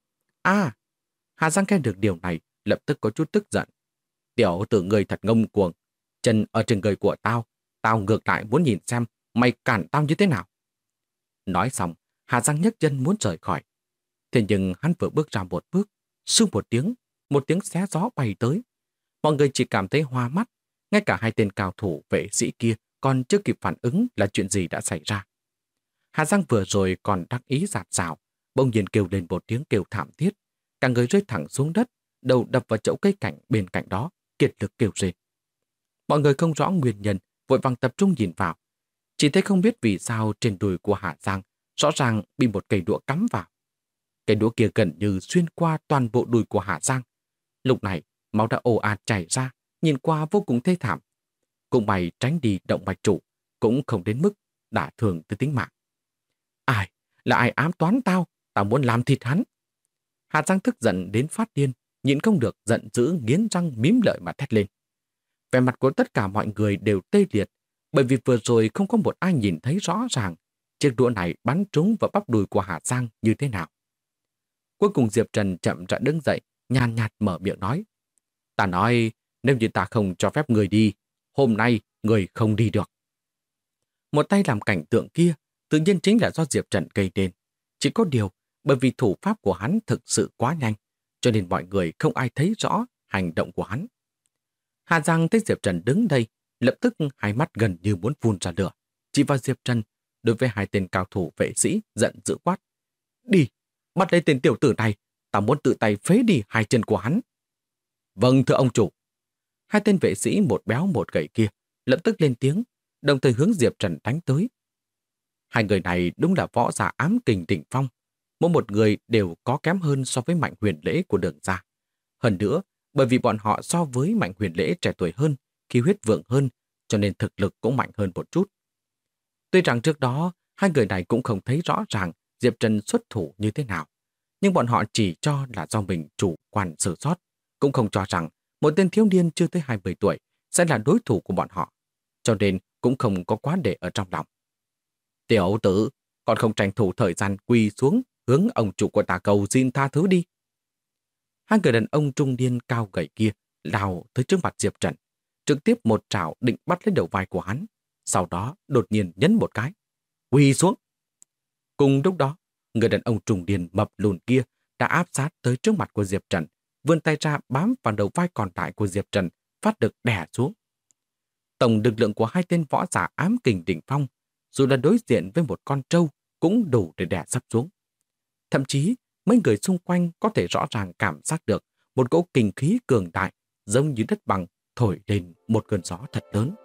À, Hà Giang nghe được điều này, lập tức có chút tức giận. Tiểu tử người thật ngông cuồng, chân ở trên người của tao, tao ngược lại muốn nhìn xem mày cản tao như thế nào. Nói xong, Hà Giang nhấc chân muốn rời khỏi. Thế nhưng hắn vừa bước ra một bước, sương một tiếng xé gió bay tới. Mọi người chỉ cảm thấy hoa mắt, ngay cả hai tên cao thủ vệ sĩ kia còn chưa kịp phản ứng là chuyện gì đã xảy ra. Hà Giang vừa rồi còn đắc ý dạt dào, bỗng nhiên kêu lên một tiếng kêu thảm thiết, cả người rơi thẳng xuống đất, đầu đập vào chậu cây cảnh bên cạnh đó, kiệt lực kêu rên. Mọi người không rõ nguyên nhân, vội vàng tập trung nhìn vào. Chỉ thấy không biết vì sao trên đùi của Hà Giang rõ ràng bị một cây đũa cắm vào. Cây đũa kia gần như xuyên qua toàn bộ đùi của Hà Giang. Lúc này, máu đã ồ ạt chảy ra, nhìn qua vô cùng thê thảm. Cũng may tránh đi động mạch chủ, cũng không đến mức đả thương tới tính mạng. Ai? Là ai ám toán tao? ta muốn làm thịt hắn. Hà Giang tức giận đến phát điên, nhịn không được giận dữ nghiến răng mím lợi mà thét lên. Vẻ mặt của tất cả mọi người đều tê liệt, bởi vì vừa rồi không có một ai nhìn thấy rõ ràng chiếc đũa này bắn trúng vào bắp đùi của Hà Giang như thế nào. Cuối cùng Diệp Trần chậm rãi đứng dậy, nhàn nhạt mở miệng nói. Ta nói, nếu như ta không cho phép người đi, hôm nay người không đi được. Một tay làm cảnh tượng kia, tự nhiên chính là do Diệp Trần gây nên. Chỉ có điều, bởi vì thủ pháp của hắn thực sự quá nhanh, cho nên mọi người không ai thấy rõ hành động của hắn. Hà Giang thấy Diệp Trần đứng đây, lập tức hai mắt gần như muốn phun ra lửa. Chỉ vào Diệp Trần, đối với hai tên cao thủ vệ sĩ giận dữ quát. Đi, bắt lấy tên tiểu tử này, ta muốn tự tay phế đi hai chân của hắn. Vâng thưa ông chủ. Hai tên vệ sĩ một béo một gầy kia lập tức lên tiếng, đồng thời hướng Diệp Trần đánh tới. Hai người này đúng là võ giả ám kình đỉnh phong. Mỗi một người đều có kém hơn so với Mạnh Huyền Lễ của Đường gia. Hơn nữa, bởi vì bọn họ so với Mạnh Huyền Lễ trẻ tuổi hơn, khí huyết vượng hơn, cho nên thực lực cũng mạnh hơn một chút. Tuy rằng trước đó, hai người này cũng không thấy rõ ràng Diệp Trần xuất thủ như thế nào, nhưng bọn họ chỉ cho là do mình chủ quan sơ sót, cũng không cho rằng một tên thiếu niên chưa tới 20 tuổi sẽ là đối thủ của bọn họ, cho nên cũng không có quá để ở trong lòng. Tiểu tử, còn không tranh thủ thời gian quỳ xuống hướng ông chủ của ta cầu xin tha thứ đi. Hai người đàn ông trung niên cao gầy kia lao tới trước mặt Diệp Trần, trực tiếp một trảo định bắt lấy đầu vai của hắn, sau đó đột nhiên nhấn một cái. Quỳ xuống! Cùng lúc đó, người đàn ông trung niên mập lùn kia đã áp sát tới trước mặt của Diệp Trần, vươn tay ra bám vào đầu vai còn lại của Diệp Trần, phát lực đè xuống. Tổng lực lượng của hai tên võ giả ám kình đỉnh phong, dù là đối diện với một con trâu, cũng đủ để đè sắp xuống. Thậm chí, mấy người xung quanh có thể rõ ràng cảm giác được một cỗ kình khí cường đại, giống như đất bằng thổi lên một cơn gió thật lớn.